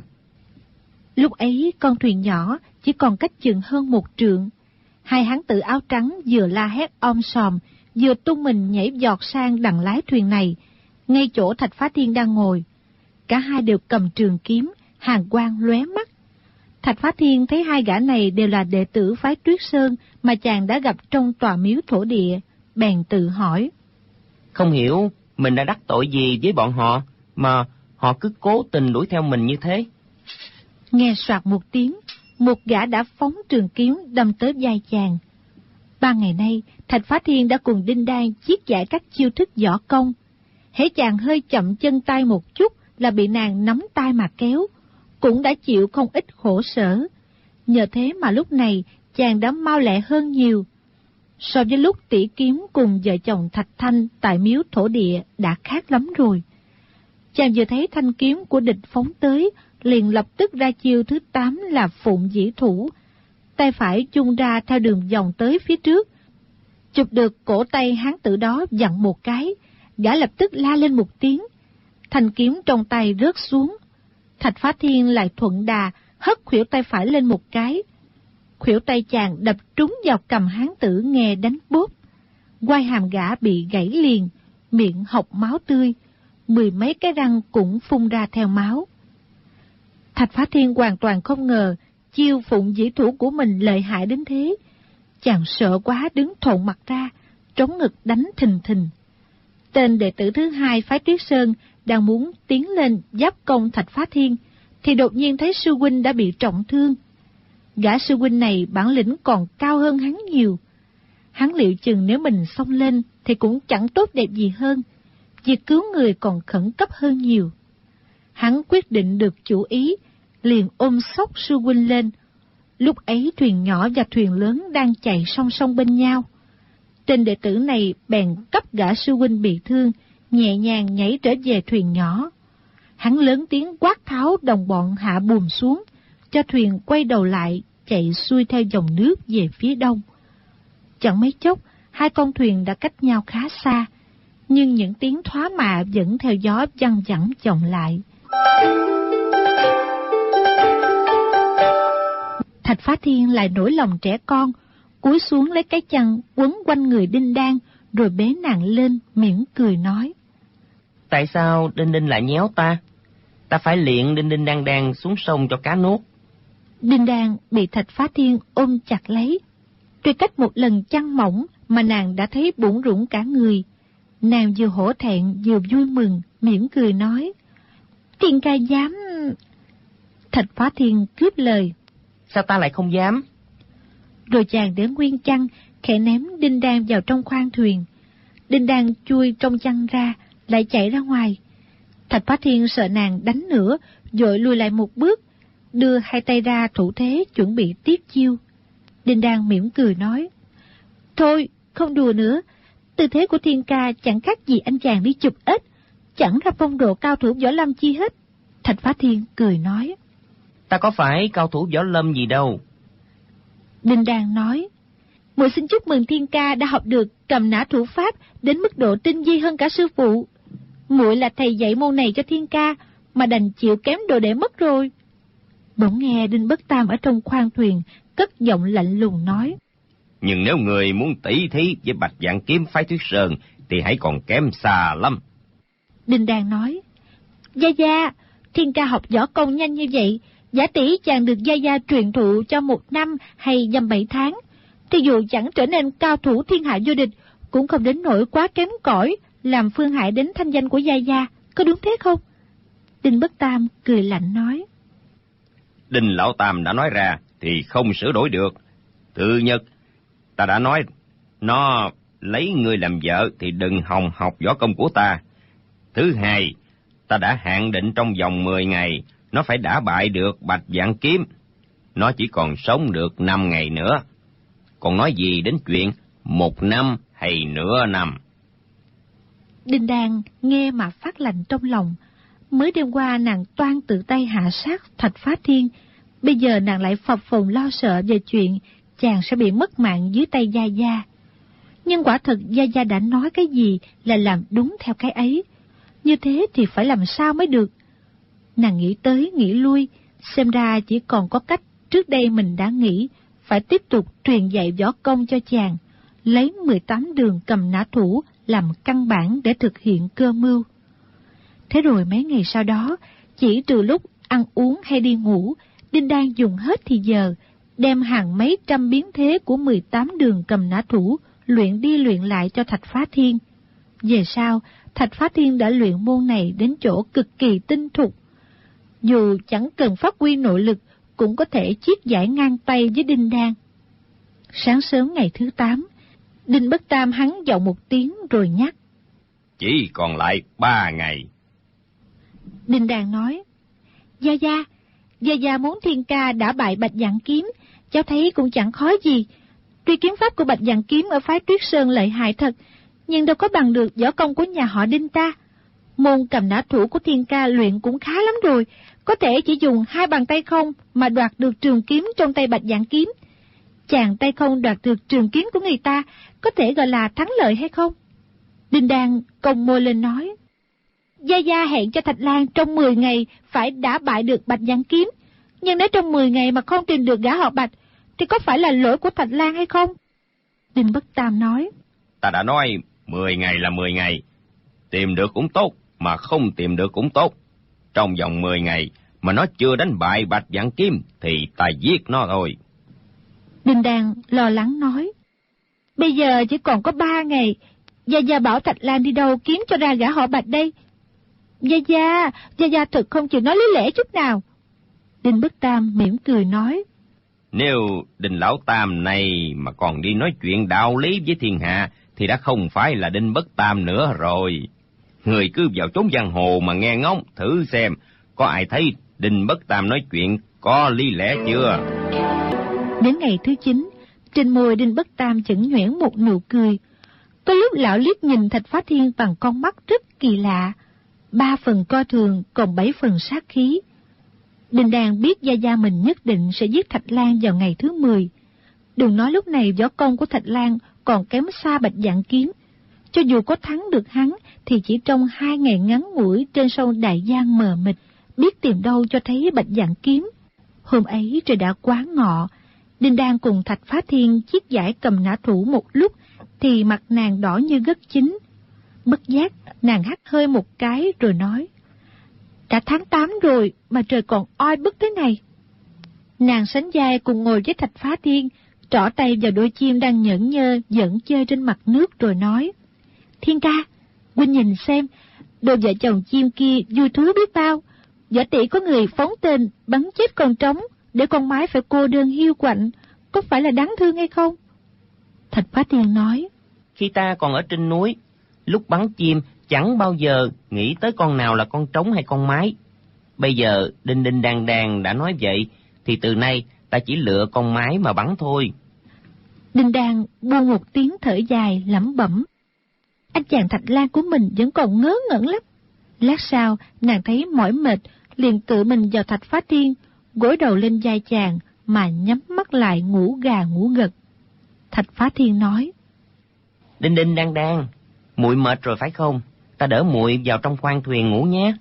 Lúc ấy con thuyền nhỏ chỉ còn cách chừng hơn 1 trượng. Hai hán tử áo trắng vừa la hét om sòm, vừa tung mình nhảy giọt sang đằng lái thuyền này, ngay chỗ Thạch Phá Thiên đang ngồi. Cả hai đều cầm trường kiếm, hàn quang lóe mắt. Thạch Phá Thiên thấy hai gã này đều là đệ tử phái Tuyết Sơn mà chàng đã gặp trong tòa miếu thổ địa, bèn tự hỏi: Không hiểu mình đã đắc tội gì với bọn họ mà họ cứ cố tình đuổi theo mình như thế. Nghe soạt một tiếng, một gã đã phóng trường kiếm đâm tới vai chàng. 3 ngày nay, Thạch Phá Thiên đã cùng Đinh Đan chiết giải các chiêu thức võ công. Hễ chàng hơi chậm chân tay một chút là bị nàng nắm tay mà kéo, cũng đã chịu không ít khổ sở. Nhờ thế mà lúc này chàng đã mau lẹ hơn nhiều. So với lúc tỉ kiếm cùng vợ chồng Thạch Thanh tại miếu thổ địa đã khác lắm rồi. Chàng vừa thấy thanh kiếm của địch phóng tới, liền lập tức ra chiêu thứ 8 là phụng dĩ thủ. Tay phải chung ra theo đường vòng tới phía trước, chụp được cổ tay hán tử đó vặn một cái, gã lập tức la lên một tiếng. Thanh kiếm trong tay rớt xuống. Thạch Phá Thiên lại thuận đà hất khuỷu tay phải lên một cái. Khuỷu tay chàng đập trúng vào cằm hán tử nghe đánh bốp. Quai hàm gã bị gãy liền, miệng hộc máu tươi, 10 mấy cái răng cũng phun ra theo máu. Thạch Phá Thiên hoàn toàn không ngờ chiêu phụng dĩ thủ của mình lợi hại đến thế. Chàng sợ quá đứng thộn mặt ra, trống ngực đánh thình thình. Tên đệ tử thứ 2 phái Tuyết Sơn đang muốn tiến lên giáp công Thạch Phá Thiên, thì đột nhiên thấy sư huynh đã bị trọng thương. Gã sư huynh này bản lĩnh còn cao hơn hắn nhiều. Hắn liệu chừng nếu mình xông lên thì cũng chẳng tốt đẹp gì hơn. Việc cứu người còn khẩn cấp hơn nhiều. Hắn quyết định được chủ ý, liền ôm xốc sư huynh lên. Lúc ấy thuyền nhỏ và thuyền lớn đang chạy song song bên nhau. Tên đệ tử này bèn cấp gã sư huynh bị thương, nhẹ nhàng nhảy trở về thuyền nhỏ. Hắn lớn tiếng quát tháo đồng bọn hạ buồm xuống, cho thuyền quay đầu lại, chạy xuôi theo dòng nước về phía đông. Chẳng mấy chốc, hai con thuyền đã cách nhau khá xa, nhưng những tiếng thoá mạ vẫn theo gió văng vẳng vọng lại. Thạch Phá Thiên lại nổi lòng trẻ con, cúi xuống lấy cái chăn quấn quanh người Đinh Đan, rồi bế nàng lên, mỉm cười nói: Tại sao Đinh Đinh lại nhéo ta? Ta phải luyện Đinh Đinh Đan Đan xuống sông cho cá nuốt. Đinh Đan bị Thạch Phá Thiên ôm chặt lấy. Tuy cách một lần chăn mỏng mà nàng đã thấy bủn rủn cả người. Nàng vừa hổ thẹn vừa vui mừng, mỉm cười nói: Thiên ca dám... Thạch Phá Thiên cướp lời: Sao ta lại không dám? Rồi chàng để nguyên chăn, khẽ ném Đinh Đan vào trong khoang thuyền. Đinh Đan chui trong chăn ra, lại chạy ra ngoài. Thạch Phá Thiên sợ nàng đánh nữa, vội lùi lại một bước, đưa hai tay ra thủ thế chuẩn bị tiếp chiêu. Đinh Đan mỉm cười nói: Thôi, không đùa nữa. Tư thế của Thiên ca chẳng khác gì anh chàng đi chụp ếch, chẳng ra phong độ cao thủ võ lâm chi hết. Thạch Phá Thiên cười nói: Ta có phải cao thủ võ lâm gì đâu. Đinh Đan nói: Muội xin chúc mừng Thiên Ca đã học được cầm nã thủ pháp đến mức độ tinh vi hơn cả sư phụ. Muội là thầy dạy môn này cho Thiên Ca, mà đành chịu kém đồ đệ mất rồi. Bỗng nghe Đinh Bất Tam ở trong khoang thuyền cất giọng lạnh lùng nói: Nhưng nếu người muốn tỷ thí với Bạch Vạn Kiếm phái Tuyết Sơn thì hãy còn kém xa lắm. Đinh Đan nói: Gia Gia, Thiên Ca học võ công nhanh như vậy, giả tỷ chàng được Gia Gia truyền thụ cho 1 năm hay dăm 7 tháng, thì dù chẳng trở nên cao thủ thiên hạ vô địch, cũng không đến nỗi quá kém cỏi, làm phương hại đến thanh danh của Gia Gia, có đúng thế không? Đinh Bất Tam cười lạnh nói: Đinh Lão Tam đã nói ra thì không sửa đổi được. Thứ nhất, ta đã nói nó lấy người làm vợ thì đừng hòng học võ công của ta. Thứ hai, ta đã hạn định trong vòng 10 ngày nó phải đả bại được Bạch Vạn Kiếm. Nó chỉ còn sống được 5 ngày nữa. Còn nói gì đến chuyện 1 năm hay nửa năm? Đinh Đan nghe mà phát lạnh trong lòng. Mới đêm qua nàng toan tự tay hạ sát Thạch Phá Thiên, bây giờ nàng lại phập phồng lo sợ về chuyện chàng sẽ bị mất mạng dưới tay Gia Gia. Nhưng quả thật Gia Gia đã nói cái gì là làm đúng theo cái ấy. Như thế thì phải làm sao mới được? Nàng nghĩ tới nghĩ lui, xem ra chỉ còn có cách trước đây mình đã nghĩ, phải tiếp tục truyền dạy võ công cho chàng, lấy 18 đường cầm nã thủ làm căn bản để thực hiện cơ mưu. Thế rồi mấy ngày sau đó, chỉ trừ lúc ăn uống hay đi ngủ, Đinh Đan dùng hết thì giờ, đem hàng mấy trăm biến thế của 18 đường cầm nã thủ luyện đi luyện lại cho Thạch Phá Thiên. Về sau, Thạch Phá Thiên đã luyện môn này đến chỗ cực kỳ tinh thục. Dù chẳng cần phát huy nội lực, cũng có thể chiết giải ngang tay với Đinh Đan. Sáng sớm ngày thứ 8, Đinh Bất Tam hắn giọng một tiếng rồi nhắc: Chỉ còn lại 3 ngày. Đinh Đan nói: Gia Gia muốn Thiên Ca đã bại Bạch Vạn Kiếm, cháu thấy cũng chẳng khó gì. Tuy kiếm pháp của Bạch Vạn Kiếm ở phái Tuyết Sơn lợi hại thật, nhưng đâu có bằng được võ công của nhà họ Đinh ta. Môn cầm nã thủ của Thiên Ca luyện cũng khá lắm rồi, có thể chỉ dùng 2 bàn tay không mà đoạt được trường kiếm trong tay Bạch Vạn Kiếm. Chàng tay không đoạt được trường kiếm của người ta, có thể gọi là thắng lợi hay không? Đinh Đan cong môi lên nói: Gia Gia hẹn cho Thạch Lan trong 10 ngày phải đã bại được Bạch Vạn Kiếm, nhưng nếu trong 10 ngày mà không tìm được gã họ Bạch, thì có phải là lỗi của Thạch Lan hay không? Đinh Bất Tam nói: Ta đã nói 10 ngày là 10 ngày, tìm được cũng tốt, mà không tìm được cũng tốt. Trong vòng 10 ngày mà nó chưa đánh bại Bạch Vạn Kiếm thì ta giết nó thôi. Đinh Đan lo lắng nói: Bây giờ chỉ còn có 3 ngày, Gia Gia bảo Thạch Lan đi đâu kiếm cho ra gã họ Bạch đây? Gia Gia thật không chịu nói lý lẽ chút nào. Đinh Bất Tam mỉm cười nói: Nếu Đinh Lão Tam này mà còn đi nói chuyện đạo lý với thiên hạ thì đã không phải là Đinh Bất Tam nữa rồi. Người cứ vào chốn giang hồ mà nghe ngóng thử xem, có ai thấy Đinh Bất Tam nói chuyện có lý lẽ chưa? Đến ngày thứ 9, trên môi Đinh Bất Tam chẩn nhoẻn một nụ cười. Có lúc lão liếc nhìn Thạch Phá Thiên bằng con mắt rất kỳ lạ, 3 phần coi thường còn 7 phần sát khí. Đinh Đan biết Gia Gia mình nhất định sẽ giết Thạch Lan vào ngày thứ 10. Đừng nói lúc này võ công của Thạch Lan còn kém xa Bạch Vạn Kiếm. Cho dù có thắng được hắn thì chỉ trong 2 ngày ngắn ngủi trên sông Đại Giang mờ mịt, biết tìm đâu cho thấy Bạch Vạn Kiếm. Hôm ấy trời đã quá ngọ, Đinh Đan cùng Thạch Phá Thiên chiết giải cầm nã thủ một lúc thì mặt nàng đỏ như gất chín. Bất giác nàng hắt hơi một cái rồi nói: Đã tháng 8 rồi mà trời còn oi bức thế này. Nàng sánh vai cùng ngồi với Thạch Phá Thiên, trỏ tay vào đôi chim đang nhởn nhơ dẫn chơi trên mặt nước rồi nói: Thiên ca, huynh nhìn xem, đôi vợ chồng chim kia vui thú biết bao. Võ tỷ có người phóng tên bắn chết con trống, để con mái phải cô đơn hiu quạnh, có phải là đáng thương hay không? Thạch Phá Thiên nói: Khi ta còn ở trên núi, lúc bắn chim chẳng bao giờ nghĩ tới con nào là con trống hay con mái. Bây giờ Đinh Đinh Đan Đan đã nói vậy, thì từ nay ta chỉ lựa con mái mà bắn thôi. Đinh Đan buông một tiếng thở dài lẩm bẩm: Anh chàng Thạch Lan của mình vẫn còn ngớ ngẩn lắm. Lát sau nàng thấy mỏi mệt, liền tự mình vào Thạch Phá Thiên, gối đầu lên vai chàng mà nhắm mắt lại ngủ gà ngủ gật. Thạch Phá Thiên nói: Đinh Đinh Đang Đang, muội mệt rồi phải không? Ta đỡ muội vào trong khoang thuyền ngủ nhé.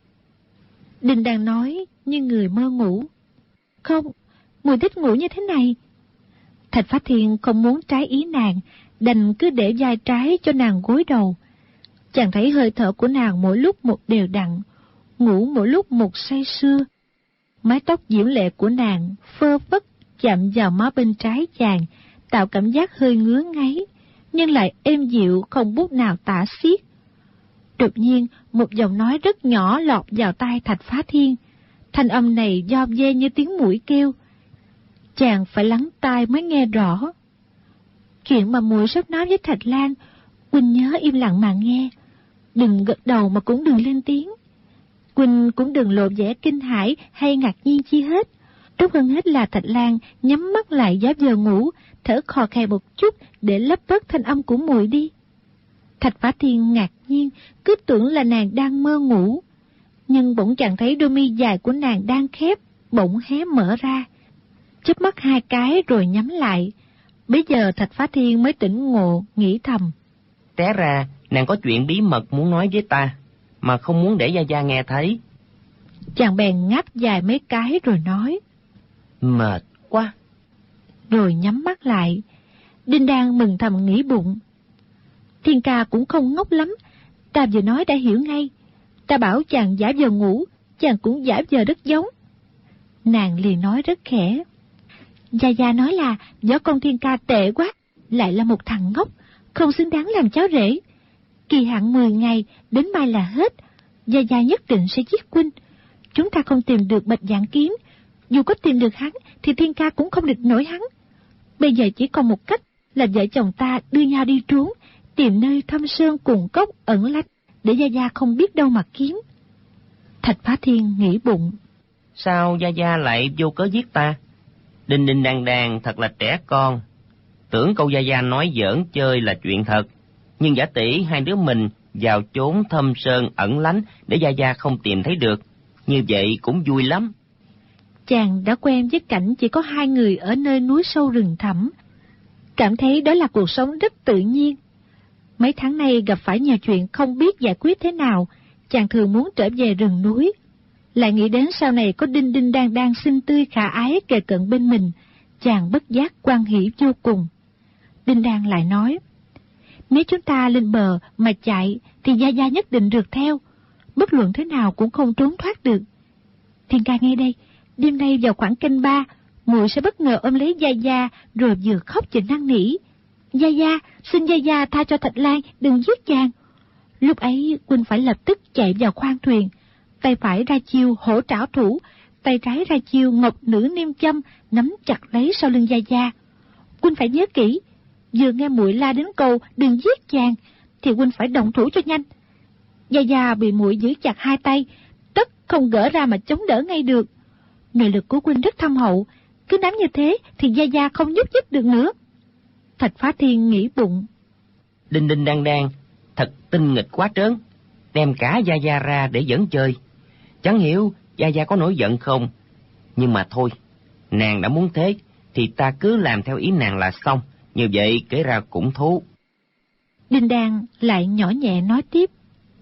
Đinh Đang nói như người mơ ngủ: Không, muội thích ngủ như thế này. Thạch Phá Thiên không muốn trái ý nàng, đành cứ để vai trái cho nàng gối đầu. Chàng thấy hơi thở của nàng mỗi lúc một đều đặn, ngủ mỗi lúc một say sưa. Mái tóc diễm lệ của nàng phơ phất chạm vào má bên trái chàng, tạo cảm giác hơi ngứa ngáy, nhưng lại êm dịu không bút nào tả xiết. Đột nhiên, một giọng nói rất nhỏ lọt vào tai Thạch Phá Thiên. Thanh âm này do dê như tiếng muỗi kêu. Chàng phải lắng tai mới nghe rõ. Chuyện mà muội sắp nói với Thạch Lan, huynh nhớ im lặng mà nghe. Đừng gật đầu mà cũng đừng lên tiếng. Huynh cũng đừng lộ vẻ kinh hãi hay ngạc nhiên chi hết. Tốt hơn hết là Thạch Lan nhắm mắt lại giáp giờ ngủ, thở khò khè một chút để lấp bớt thanh âm của muội đi. Thạch Phá Thiên ngạc nhiên, cứ tưởng là nàng đang mơ ngủ. Nhưng bỗng chàng thấy đôi mi dài của nàng đang khép, bỗng hé mở ra. Chớp mắt hai cái rồi nhắm lại. Bây giờ Thạch Phá Thiên mới tỉnh ngộ, nghĩ thầm: Té ra, nàng có chuyện bí mật muốn nói với ta, mà không muốn để Gia Gia nghe thấy. Chàng bèn ngáp dài mấy cái rồi nói: Mệt quá. Rồi nhắm mắt lại. Đinh Đang mừng thầm nghĩ bụng: Thiên ca cũng không ngốc lắm, ta vừa nói đã hiểu ngay. Ta bảo chàng giả vờ ngủ, chàng cũng giả vờ rất giống. Nàng liền nói rất khẽ: Gia Gia nói là võ công Thiên ca tệ quá, lại là một thằng ngốc, không xứng đáng làm cháu rể. Kỳ hạn 10 ngày, đến mai là hết. Gia Gia nhất định sẽ giết huynh. Chúng ta không tìm được Bạch Dạng Kiếm, dù có tìm được hắn thì Thiên ca cũng không địch nổi hắn. Bây giờ chỉ còn một cách là vợ chồng ta đưa nhau đi trốn, tìm nơi thâm sơn cùng cốc ẩn lánh, để Gia Gia không biết đâu mà kiếm. Thạch Phá Thiên nghĩ bụng: Sao Gia Gia lại vô cớ giết ta? Đinh Đinh Đang Đang thật là trẻ con. Tưởng câu Gia Gia nói giỡn chơi là chuyện thật, nhưng giả tỷ hai đứa mình vào chốn thâm sơn ẩn lánh để Gia Gia không tìm thấy được, như vậy cũng vui lắm. Chàng đã quen với cảnh chỉ có hai người ở nơi núi sâu rừng thẳm, cảm thấy đó là cuộc sống rất tự nhiên. Mấy tháng nay gặp phải nhiều chuyện không biết giải quyết thế nào, chàng thường muốn trở về rừng núi. Lại nghĩ đến sau này có Đinh Đinh Đang Đang xinh tươi khả ái kề cận bên mình, chàng bất giác hoan hỉ vô cùng. Đinh Đang lại nói: Nếu chúng ta lên bờ mà chạy thì Gia Gia nhất định rượt theo, bất luận thế nào cũng không trốn thoát được. Thiên ca nghe đây, đêm nay vào khoảng canh 3, muội sẽ bất ngờ ôm lấy Gia Gia rồi vừa khóc vừa năn nỉ: Gia Gia, xin Gia Gia tha cho Thạch Lan, đừng giết chàng. Lúc ấy huynh phải lập tức chạy vào khoang thuyền, tay phải ra chiêu hổ trảo thủ, tay trái ra chiêu ngọc nữ niêm châm, nắm chặt lấy sau lưng Gia Gia. Huynh phải nhớ kỹ, vừa nghe muội la đến câu đừng giết chàng thì huynh phải động thủ cho nhanh. Gia Gia bị muội giữ chặt hai tay, tất không gỡ ra mà chống đỡ ngay được. Nội lực của huynh rất thâm hậu, cứ nắm như thế thì Gia Gia không nhúc nhích được nữa. Thạch Phá Thiên nghĩ bụng: Đinh Đinh Đang Đang thật tinh nghịch quá trớn, đem cả Gia Gia ra để dẫn chơi. Chẳng hiểu Gia Gia có nổi giận không, nhưng mà thôi, nàng đã muốn thế thì ta cứ làm theo ý nàng là xong, như vậy kể ra cũng thú. Đinh Đang lại nhỏ nhẹ nói tiếp: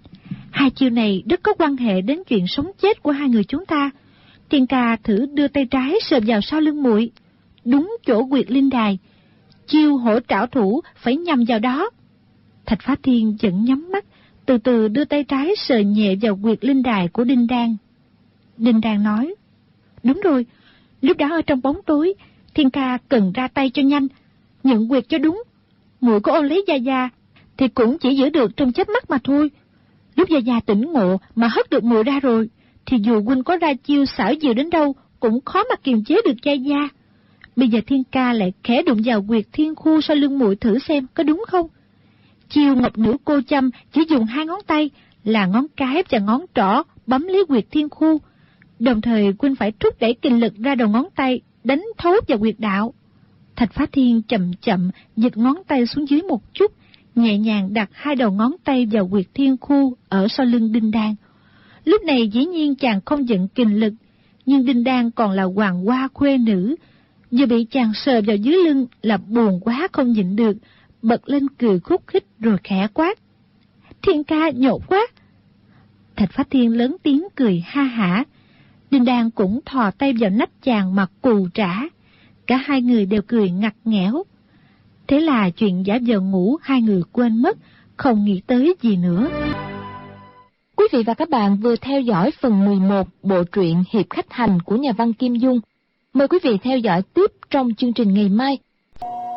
Hai chiêu này rất có quan hệ đến chuyện sống chết của hai người chúng ta. Thiên ca thử đưa tay trái sờ vào sau lưng muội, đúng chỗ huyệt linh đài. Chiêu hổ trảo thủ phải nhằm vào đó. Thạch Phá Thiên vẫn nhắm mắt, từ từ đưa tay trái sờ nhẹ vào huyệt linh đài của Đinh Đang. Đinh Đang nói: Đúng rồi, lúc đó ở trong bóng tối, Thiên ca cần ra tay cho nhanh, nhận huyệt cho đúng. Muội có ôm lấy Gia Gia thì cũng chỉ giữ được trong chớp mắt mà thôi. Lúc Gia Gia tỉnh ngộ mà hất được muội ra rồi, thì dù huynh có ra chiêu xảo diệu đến đâu cũng khó mà kiềm chế được Gia Gia. Bây giờ Thiên ca lại khẽ đụng vào huyệt thiên khu sau lưng muội thử xem có đúng không. Chiêu ngọc nữ cô châm chỉ dùng hai ngón tay là ngón cái và ngón trỏ bấm lấy huyệt thiên khu, đồng thời huynh phải thúc đẩy kinh lực ra đầu ngón tay đánh thấu vào huyệt đạo. Thạch Phá Thiên chậm chậm dịch ngón tay xuống dưới một chút, nhẹ nhàng đặt hai đầu ngón tay vào huyệt thiên khu ở sau lưng Đinh Đang. Lúc này dĩ nhiên chàng không vận kinh lực, nhưng Đinh Đang còn là hoàng hoa khuê nữ, vừa bị chàng sờ vào dưới lưng là buồn quá không nhịn được, bật lên cười khúc khích rồi khẽ quát: Thiên ca nhột quá! Thạch Phá Thiên lớn tiếng cười ha hả. Đinh Đan cũng thò tay vào nách chàng mà cù trả. Cả hai người đều cười ngặt nghẽo. Thế là chuyện giả vờ ngủ hai người quên mất, không nghĩ tới gì nữa. Quý vị và các bạn vừa theo dõi phần 11 bộ truyện Hiệp Khách Hành của nhà văn Kim Dung. Mời quý vị theo dõi tiếp trong chương trình ngày mai.